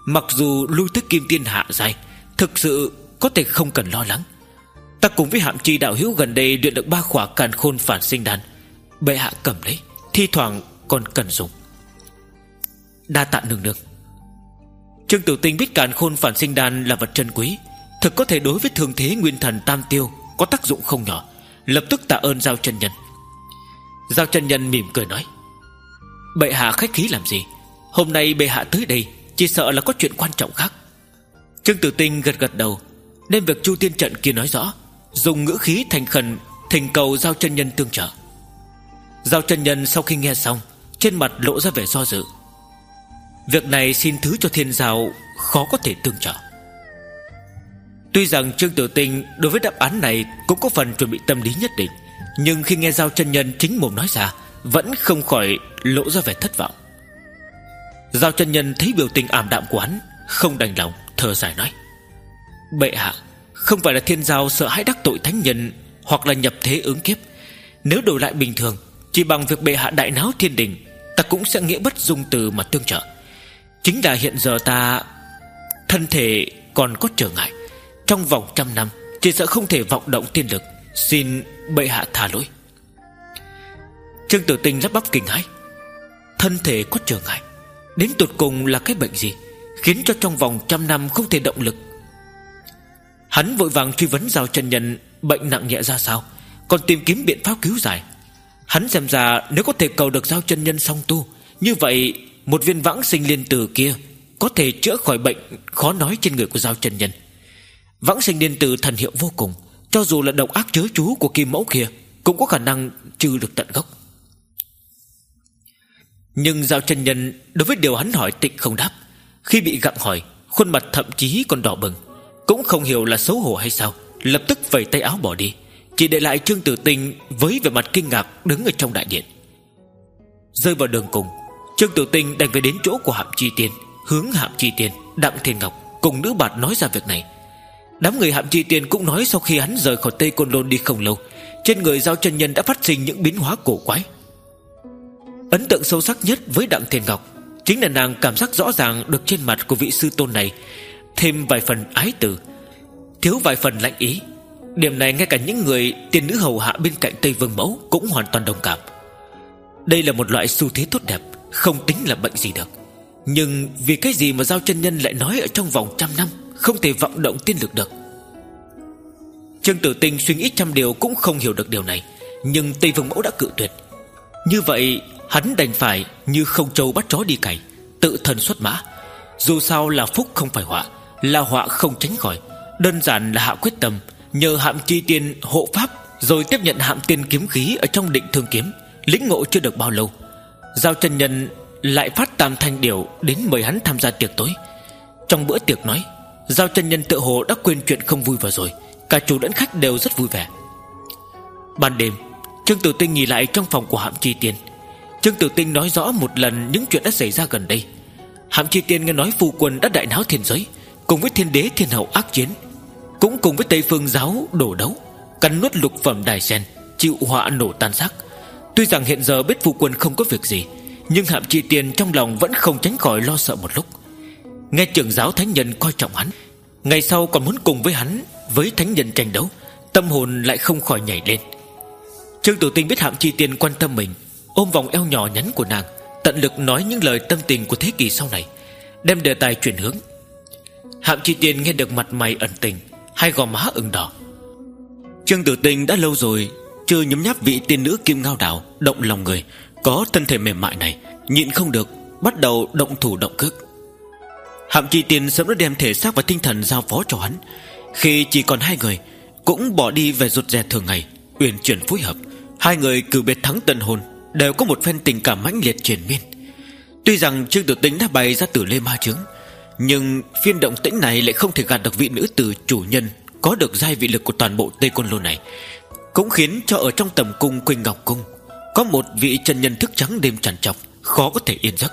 Mặc dù lui tới kim tiên hạ giai, thực sự có thể không cần lo lắng. Ta cùng với Hạm Chi đạo hữu gần đây luyện được ba khỏa càn khôn phản sinh đan, bệ hạ cầm lấy, thi thoảng còn cần dùng. Đa tạ nương nương. Trương Tử Tinh biết càn khôn phản sinh đan là vật trân quý, thực có thể đối với thương thế nguyên thần tam tiêu có tác dụng không nhỏ, lập tức tạ ơn Giao chân nhân. Giao chân nhân mỉm cười nói: bệ hạ khách khí làm gì, hôm nay bệ hạ tới đây chỉ sợ là có chuyện quan trọng khác. Trương Tử Tinh gật gật đầu, đem việc Chu Tiên trận kia nói rõ, dùng ngữ khí thành khẩn thỉnh cầu Giao chân nhân tương trợ. Giao chân nhân sau khi nghe xong, trên mặt lộ ra vẻ do dự. Việc này xin thứ cho Thiên Giao khó có thể tương trợ. Tuy rằng Trương Tử Tinh đối với đáp án này cũng có phần chuẩn bị tâm lý nhất định, nhưng khi nghe Giao chân nhân chính mồm nói ra, vẫn không khỏi lộ ra vẻ thất vọng. Giao chân nhân thấy biểu tình ảm đạm của hắn, không đành lòng, thở dài nói: bệ hạ, không phải là Thiên Giao sợ hãi đắc tội thánh nhân hoặc là nhập thế ứng kiếp. Nếu đổi lại bình thường, chỉ bằng việc bệ hạ đại náo thiên đình, ta cũng sẽ nghĩa bất dung từ mà tương trợ. Chính là hiện giờ ta thân thể còn có trở ngại, trong vòng trăm năm chỉ sợ không thể vọng động tiên lực, xin bệ hạ tha lỗi. Trương Tử Tinh lắp bắp kinh hãi: thân thể có trở ngại, đến tột cùng là cái bệnh gì khiến cho trong vòng trăm năm không thể động lực? Hắn vội vàng truy vấn Giao chân nhân bệnh nặng nhẹ ra sao, còn tìm kiếm biện pháp cứu giải. Hắn xem ra nếu có thể cầu được Giao chân nhân song tu, như vậy một viên vãng sinh liên tử kia có thể chữa khỏi bệnh khó nói trên người của Giao chân nhân. Vãng sinh liên tử thần hiệu vô cùng, cho dù là độc ác chớ chú của kim mẫu kia cũng có khả năng trừ được tận gốc. Nhưng Giao chân nhân đối với điều hắn hỏi tịnh không đáp. Khi bị gặng hỏi, khuôn mặt thậm chí còn đỏ bừng, cũng không hiểu là xấu hổ hay sao, lập tức vẩy tay áo bỏ đi, chỉ để lại Trương Tử Tinh với vẻ mặt kinh ngạc đứng ở trong đại điện. Rơi vào đường cùng, Trương Tử Tinh đành phải đến chỗ của Hạm Chi Tiên, hướng Hạm Chi Tiên, Đặng Thiên Ngọc cùng nữ bạt nói ra việc này. Đám người Hạm Chi Tiên cũng nói sau khi hắn rời khỏi Tây Côn Lôn đi không lâu, trên người Giao chân nhân đã phát sinh những biến hóa cổ quái. Ấn tượng sâu sắc nhất với Đặng Thiên Ngọc chính là nàng cảm giác rõ ràng được trên mặt của vị sư tôn này thêm vài phần ái từ, thiếu vài phần lạnh ý. Điểm này ngay cả những người tiên nữ hầu hạ bên cạnh Tây Vương Mẫu cũng hoàn toàn đồng cảm. Đây là một loại xu thế tốt đẹp, không tính là bệnh gì được. Nhưng vì cái gì mà Giao chân nhân lại nói ở trong vòng trăm năm không thể vọng động tiên lực được? Trương Tử Tinh suy nghĩ trăm điều cũng không hiểu được điều này, nhưng Tây Vương Mẫu đã cự tuyệt. Như vậy hắn đành phải như không trâu bắt chó đi cày, tự thân xuất mã. Dù sao là phúc không phải họa, là họa không tránh khỏi. Đơn giản là hạ quyết tâm nhờ Hạm Chi Tiên hộ pháp, rồi tiếp nhận Hạm Tiên kiếm khí ở trong Định Thương kiếm. Lĩnh ngộ chưa được bao lâu, Giao chân nhân lại phát tam thanh điểu đến mời hắn tham gia tiệc tối. Trong bữa tiệc nói, Giao chân nhân tự hồ đã quên chuyện không vui vừa rồi, cả chủ lẫn khách đều rất vui vẻ. Ban đêm, Trương Tử Tinh nghỉ lại trong phòng của Hạm Chi Tiên. Trương Tử Tinh nói rõ một lần những chuyện đã xảy ra gần đây. Hạm Chi Tiên nghe nói phu quân đã đại náo thiên giới, cùng với thiên đế thiên hậu ác chiến, cũng cùng với Tây Phương giáo đổ đấu, cắn nuốt lục phẩm đài sen, chịu họa nổ tan xác. Tuy rằng hiện giờ biết phu quân không có việc gì, nhưng Hạm Chi Tiên trong lòng vẫn không tránh khỏi lo sợ một lúc. Nghe trưởng giáo thánh nhân coi trọng hắn, ngày sau còn muốn cùng với hắn với thánh nhân tranh đấu, tâm hồn lại không khỏi nhảy lên. Trương Tử Tinh biết Hạm Chi Tiên quan tâm mình, ôm vòng eo nhỏ nhắn của nàng, tận lực nói những lời tâm tình của thế kỷ sau này, đem đề tài chuyển hướng. Hạm Chi Tiên nghe được mặt mày ẩn tình, hai gò má ửng đỏ. Trương Tử Tinh đã lâu rồi chưa nhấm nháp vị tiên nữ Kim Ngao Đảo động lòng người, có thân thể mềm mại này, nhịn không được bắt đầu động thủ động cước. Hạm Chi Tiên sớm đã đem thể xác và tinh thần giao phó cho hắn. Khi chỉ còn hai người, cũng bỏ đi về rụt rè thường ngày, uyển chuyển phối hợp. Hai người cử biệt thắng tân hôn, đều có một phen tình cảm mãnh liệt triền miên. Tuy rằng Trương Tử Tinh đã bày ra Tử Lê Ma Chướng, nhưng phiên động tĩnh này lại không thể gạt được vị nữ tử chủ nhân có được giai vị lực của toàn bộ Tây Côn Lôn này, cũng khiến cho ở trong tầm cung Quỳnh Ngọc Cung có một vị chân nhân thức trắng đêm trằn trọc, khó có thể yên giấc.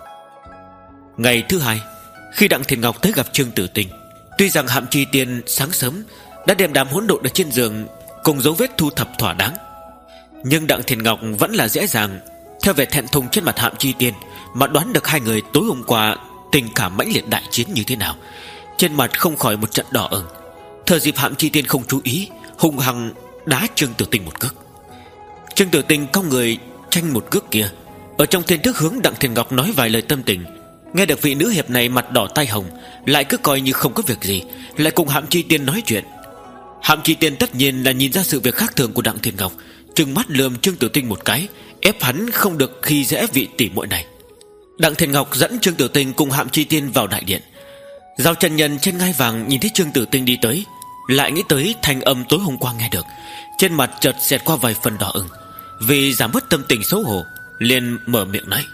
Ngày thứ hai, khi Đặng Thiên Ngọc tới gặp Trương Tử Tinh, tuy rằng Hạm Chi Tiên sáng sớm đã đem đám hỗn độn ở trên giường cùng dấu vết thu thập thỏa đáng, nhưng Đặng Thiên Ngọc vẫn là dễ dàng theo vẻ thẹn thùng trên mặt Hạm Chi Tiên mà đoán được hai người tối hôm qua tình cảm mãnh liệt đại chiến như thế nào, trên mặt không khỏi một trận đỏ ửng. Thời dịp Hạm Chi Tiên không chú ý, hung hăng đá Trương Tử Tinh một cước. Trương Tử Tinh cong người tranh một cước kia. Ở trong thiên thức hướng Đặng Thiên Ngọc nói vài lời tâm tình. Nghe được vị nữ hiệp này mặt đỏ tai hồng, lại cứ coi như không có việc gì, lại cùng Hạm Chi Tiên nói chuyện. Hạm Chi Tiên tất nhiên là nhìn ra sự việc khác thường của Đặng Thiên Ngọc, trừng mắt lườm Trương Tử Tinh một cái, ép hắn không được khi dễ vị tỷ muội này. Đặng Thiên Ngọc dẫn Trương Tử Tinh cùng Hạm Chi Tiên vào đại điện. Giao Chân Nhân trên ngai vàng nhìn thấy Trương Tử Tinh đi tới, lại nghĩ tới thanh âm tối hôm qua nghe được, trên mặt chợt xẹt qua vài phần đỏ ửng. Vì giảm bớt tâm tình xấu hổ, liền mở miệng nói: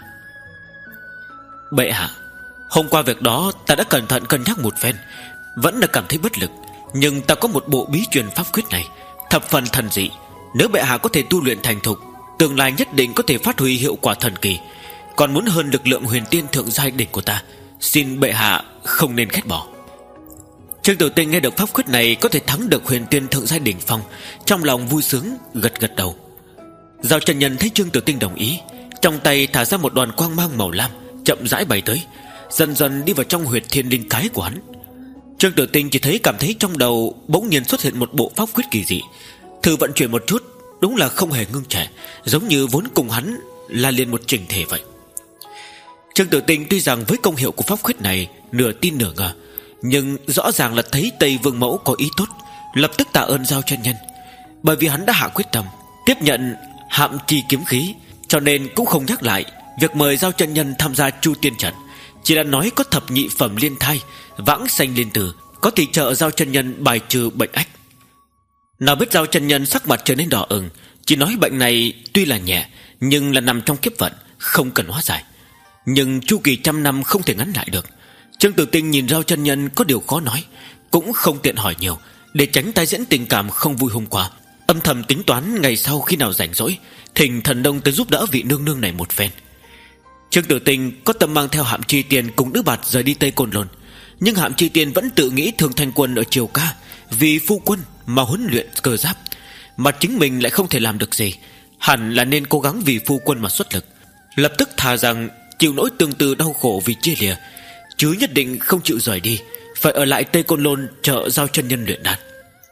bệ hạ, hôm qua việc đó ta đã cẩn thận cân nhắc một phen, vẫn là cảm thấy bất lực. Nhưng ta có một bộ bí truyền pháp quyết này, thập phần thần dị, nếu bệ hạ có thể tu luyện thành thục, tương lai nhất định có thể phát huy hiệu quả thần kỳ. Còn muốn hơn lực lượng huyền tiên thượng giai đỉnh của ta, xin bệ hạ không nên ghét bỏ. Trương Tử Tinh nghe được pháp quyết này có thể thắng được huyền tiên thượng giai đỉnh phong, trong lòng vui sướng gật gật đầu. Giao Chân Nhân thấy Trương Tử Tinh đồng ý, trong tay thả ra một đoàn quang mang màu lam, chậm rãi bay tới, dần dần đi vào trong huyệt thiên linh cái của hắn. Trương Tử Tinh chỉ thấy cảm thấy trong đầu bỗng nhiên xuất hiện một bộ pháp quyết kỳ dị. Thử vận chuyển một chút, đúng là không hề ngưng trệ, giống như vốn cùng hắn là liền một chỉnh thể vậy. Trương Tử Tinh tuy rằng với công hiệu của pháp quyết này nửa tin nửa ngờ, nhưng rõ ràng là thấy Tây Vương Mẫu có ý tốt, lập tức tạ ơn Giao Chân Nhân. Bởi vì hắn đã hạ quyết tâm tiếp nhận Hạm Chi kiếm khí, cho nên cũng không nhắc lại việc mời Giao Chân Nhân tham gia Chu Tiên trận, chỉ là nói có thập nhị phẩm liên thai, vãng sanh liên tử, có thể trợ Giao Chân Nhân bài trừ bệnh ách. Nào biết Giao Chân Nhân sắc mặt trở nên đỏ ửng, chỉ nói bệnh này tuy là nhẹ, nhưng là nằm trong kiếp vận, không cần hóa giải. Nhưng chu kỳ trăm năm không thể ngắn lại được. Trương Tử Tinh nhìn Giao Chân Nhân có điều khó nói, cũng không tiện hỏi nhiều, để tránh tái diễn tình cảm không vui hôm qua, âm thầm tính toán ngày sau khi nào rảnh rỗi thỉnh thần đông tới giúp đỡ vị nương nương này một phen. Trương Tử Tinh có tâm mang theo Hạm Chi Tiên cùng Nữ Bạt rời đi Tây Côn Lôn, nhưng Hạm Chi Tiên vẫn tự nghĩ Thường Thanh Quân ở Triều Ca vì phu quân mà huấn luyện cơ giáp, mà chính mình lại không thể làm được gì, hẳn là nên cố gắng vì phu quân mà xuất lực. Lập tức thà rằng chịu nỗi tương tư đau khổ vì chia lìa, chứ nhất định không chịu rời đi, phải ở lại Tây Côn Lôn trợ Giao Chân Nhân luyện đan.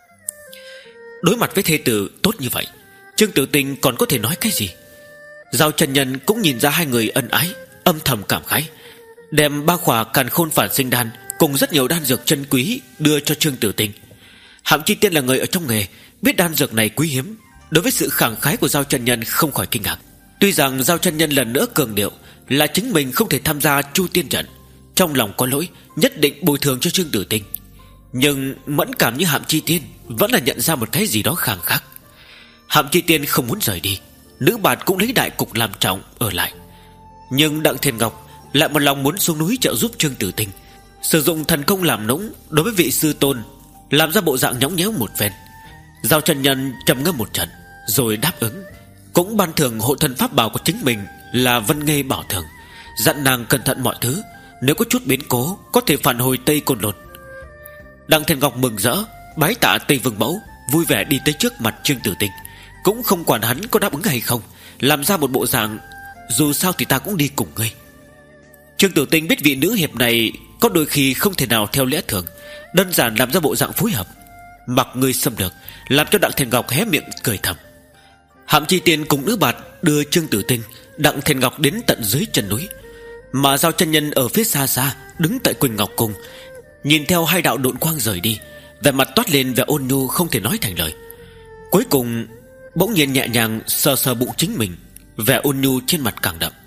Đối mặt với thê tử tốt như vậy, Trương Tử Tinh còn có thể nói cái gì? Giao Chân Nhân cũng nhìn ra hai người ân ái, âm thầm cảm khái, đem ba khỏa Càn Khôn Phản Sinh đan cùng rất nhiều đan dược chân quý đưa cho Trương Tử Tinh. Hạm Chi Tiên là người ở trong nghề, biết đan dược này quý hiếm, đối với sự khẳng khái của Giao Chân Nhân không khỏi kinh ngạc. Tuy rằng Giao Chân Nhân lần nữa cường điệu là chính mình không thể tham gia Chu Tiên trận, trong lòng có lỗi, nhất định bồi thường cho Trương Tử Tinh, nhưng mẫn cảm như Hạm Chi Tiên vẫn là nhận ra một cái gì đó khang khác. Hạm Chi Tiên không muốn rời đi, Nữ Bạt cũng lấy đại cục làm trọng ở lại, nhưng Đặng Thiên Ngọc lại một lòng muốn xuống núi trợ giúp Trương Tử Tinh, sử dụng thần công làm nũng đối với vị sư tôn, làm ra bộ dạng nhõng nhẽo một phen. Giao Chân Nhân trầm ngâm một trận rồi đáp ứng, cũng ban thưởng hộ thân pháp bảo của chính mình là Vân Nghê Bảo Thường, dặn nàng cẩn thận mọi thứ, nếu có chút biến cố có thể phản hồi Tây Côn Lôn. Đặng Thiên Ngọc mừng rỡ bái tạ Tây Vương Mẫu, vui vẻ đi tới trước mặt Trương Tử Tinh, cũng không quản hắn có đáp ứng hay không, làm ra một bộ dạng dù sao thì ta cũng đi cùng ngươi. Trương Tử Tinh biết vị nữ hiệp này có đôi khi không thể nào theo lẽ thường, đơn giản làm ra bộ dạng phối hợp, mặc ngươi xâm lược, làm cho Đặng Thiên Ngọc hé miệng cười thầm. Hạm Chi Tiên cùng Nữ Bạt đưa Trương Tử Tinh, Đặng Thiên Ngọc đến tận dưới chân núi, mà Giao Chân Nhân ở phía xa xa đứng tại Quỳnh Ngọc Cung, nhìn theo hai đạo độn quang rời đi, vẻ mặt toát lên vẻ ôn nhu không thể nói thành lời. Cuối cùng bỗng nhiên nhẹ nhàng sờ sờ bụng chính mình, vẻ ôn nhu trên mặt càng đậm.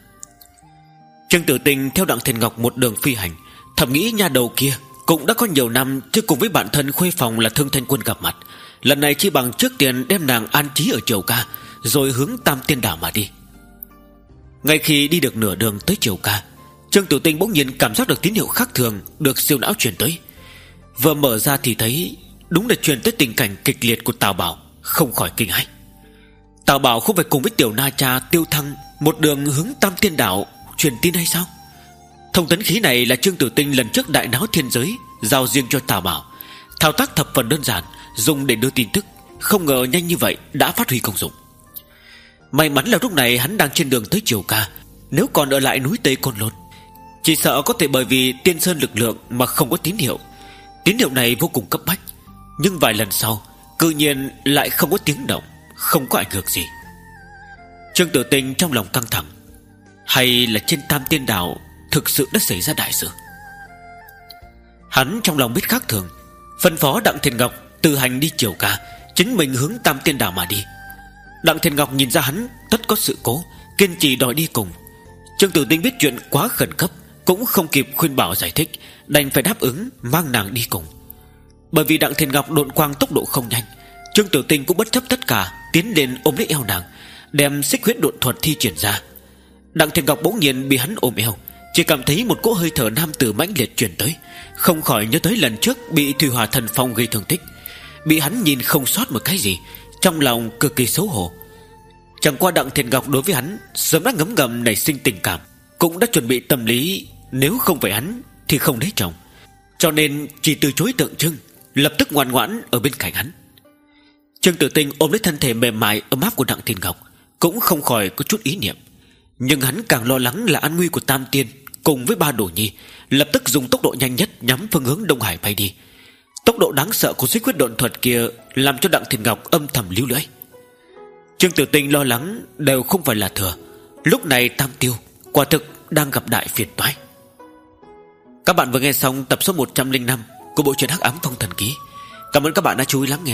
Trương Tử Tinh theo Đặng Thiên Ngọc một đường phi hành, thầm nghĩ nha đầu kia cũng đã có nhiều năm chưa cùng với bạn thân khuê phòng là Thương Thanh Quân gặp mặt, lần này chỉ bằng trước tiền đem nàng an trí ở Triều Ca, rồi hướng Tam Tiên Đảo mà đi. Ngay khi đi được nửa đường tới Triều Ca, Trương Tử Tinh bỗng nhiên cảm giác được tín hiệu khác thường được siêu não truyền tới. Vừa mở ra thì thấy đúng là truyền tới tình cảnh kịch liệt của Tào Bảo, không khỏi kinh hãi. Tào Bảo không phải cùng với Tiểu Na Cha Tiêu Thăng một đường hướng Tam Tiên Đảo truyền tin hay sao? Thông tấn khí này là Trương Tử Tinh lần trước đại náo thiên giới giao riêng cho Tào Bảo, thao tác thập phần đơn giản, dùng để đưa tin tức, không ngờ nhanh như vậy đã phát huy công dụng. May mắn là lúc này hắn đang trên đường tới Triều Ca, nếu còn ở lại núi Tây Côn Lôn, Chỉ sợ có thể bởi vì Tiên Sơn lực lượng mà không có tín hiệu. Tín hiệu này vô cùng cấp bách, nhưng vài lần sau cự nhiên lại không có tiếng động, không có ảnh hưởng gì. Trương Tử Tinh trong lòng căng thẳng. Hay là trên Tam Tiên Đảo thực sự đã xảy ra đại sự? Hắn trong lòng biết khác thường, phân phó Đặng Thiên Ngọc tự hành đi chiều ca, chính mình hướng Tam Tiên Đảo mà đi. Đặng Thiên Ngọc nhìn ra hắn tất có sự cố, kiên trì đòi đi cùng. Trương Tử Tinh biết chuyện quá khẩn cấp, cũng không kịp khuyên bảo giải thích, đành phải đáp ứng mang nàng đi cùng. Bởi vì Đặng Thiên Ngọc độn quang tốc độ không nhanh, Trương Tử Tinh cũng bất chấp tất cả, tiến lên ôm lấy eo nàng, đem xích huyết độn thuật thi triển ra. Đặng Thiên Ngọc bỗng nhiên bị hắn ôm eo, chỉ cảm thấy một cỗ hơi thở nam tử mãnh liệt truyền tới, không khỏi nhớ tới lần trước bị Thủy Hỏa Thần Phong gây thương tích, bị hắn nhìn không sót một cái gì, trong lòng cực kỳ xấu hổ. Chẳng qua Đặng Thiên Ngọc đối với hắn sớm đã ngấm ngầm nảy sinh tình cảm, cũng đã chuẩn bị tâm lý nếu không phải hắn thì không lấy chồng, cho nên chỉ từ chối tượng trưng, lập tức ngoan ngoãn ở bên cạnh hắn. Trương Tử Tinh ôm lấy thân thể mềm mại ấm áp của Đặng Thiên Ngọc, cũng không khỏi có chút ý niệm. Nhưng hắn càng lo lắng là an nguy của Tam Tiên cùng với ba đồ nhi, lập tức dùng tốc độ nhanh nhất nhắm phương hướng Đông Hải bay đi. Tốc độ đáng sợ của xích huyết độn thuật kia làm cho Đặng Thiên Ngọc âm thầm líu lưỡi. Trương Tử Tinh lo lắng đều không phải là thừa. Lúc này Tam Tiêu quả thực đang gặp đại phiền toái. Các bạn vừa nghe xong tập số một trăm linh năm của bộ truyện Hắc Ám Phong Thần Ký. Cảm ơn các bạn đã chú ý lắng nghe.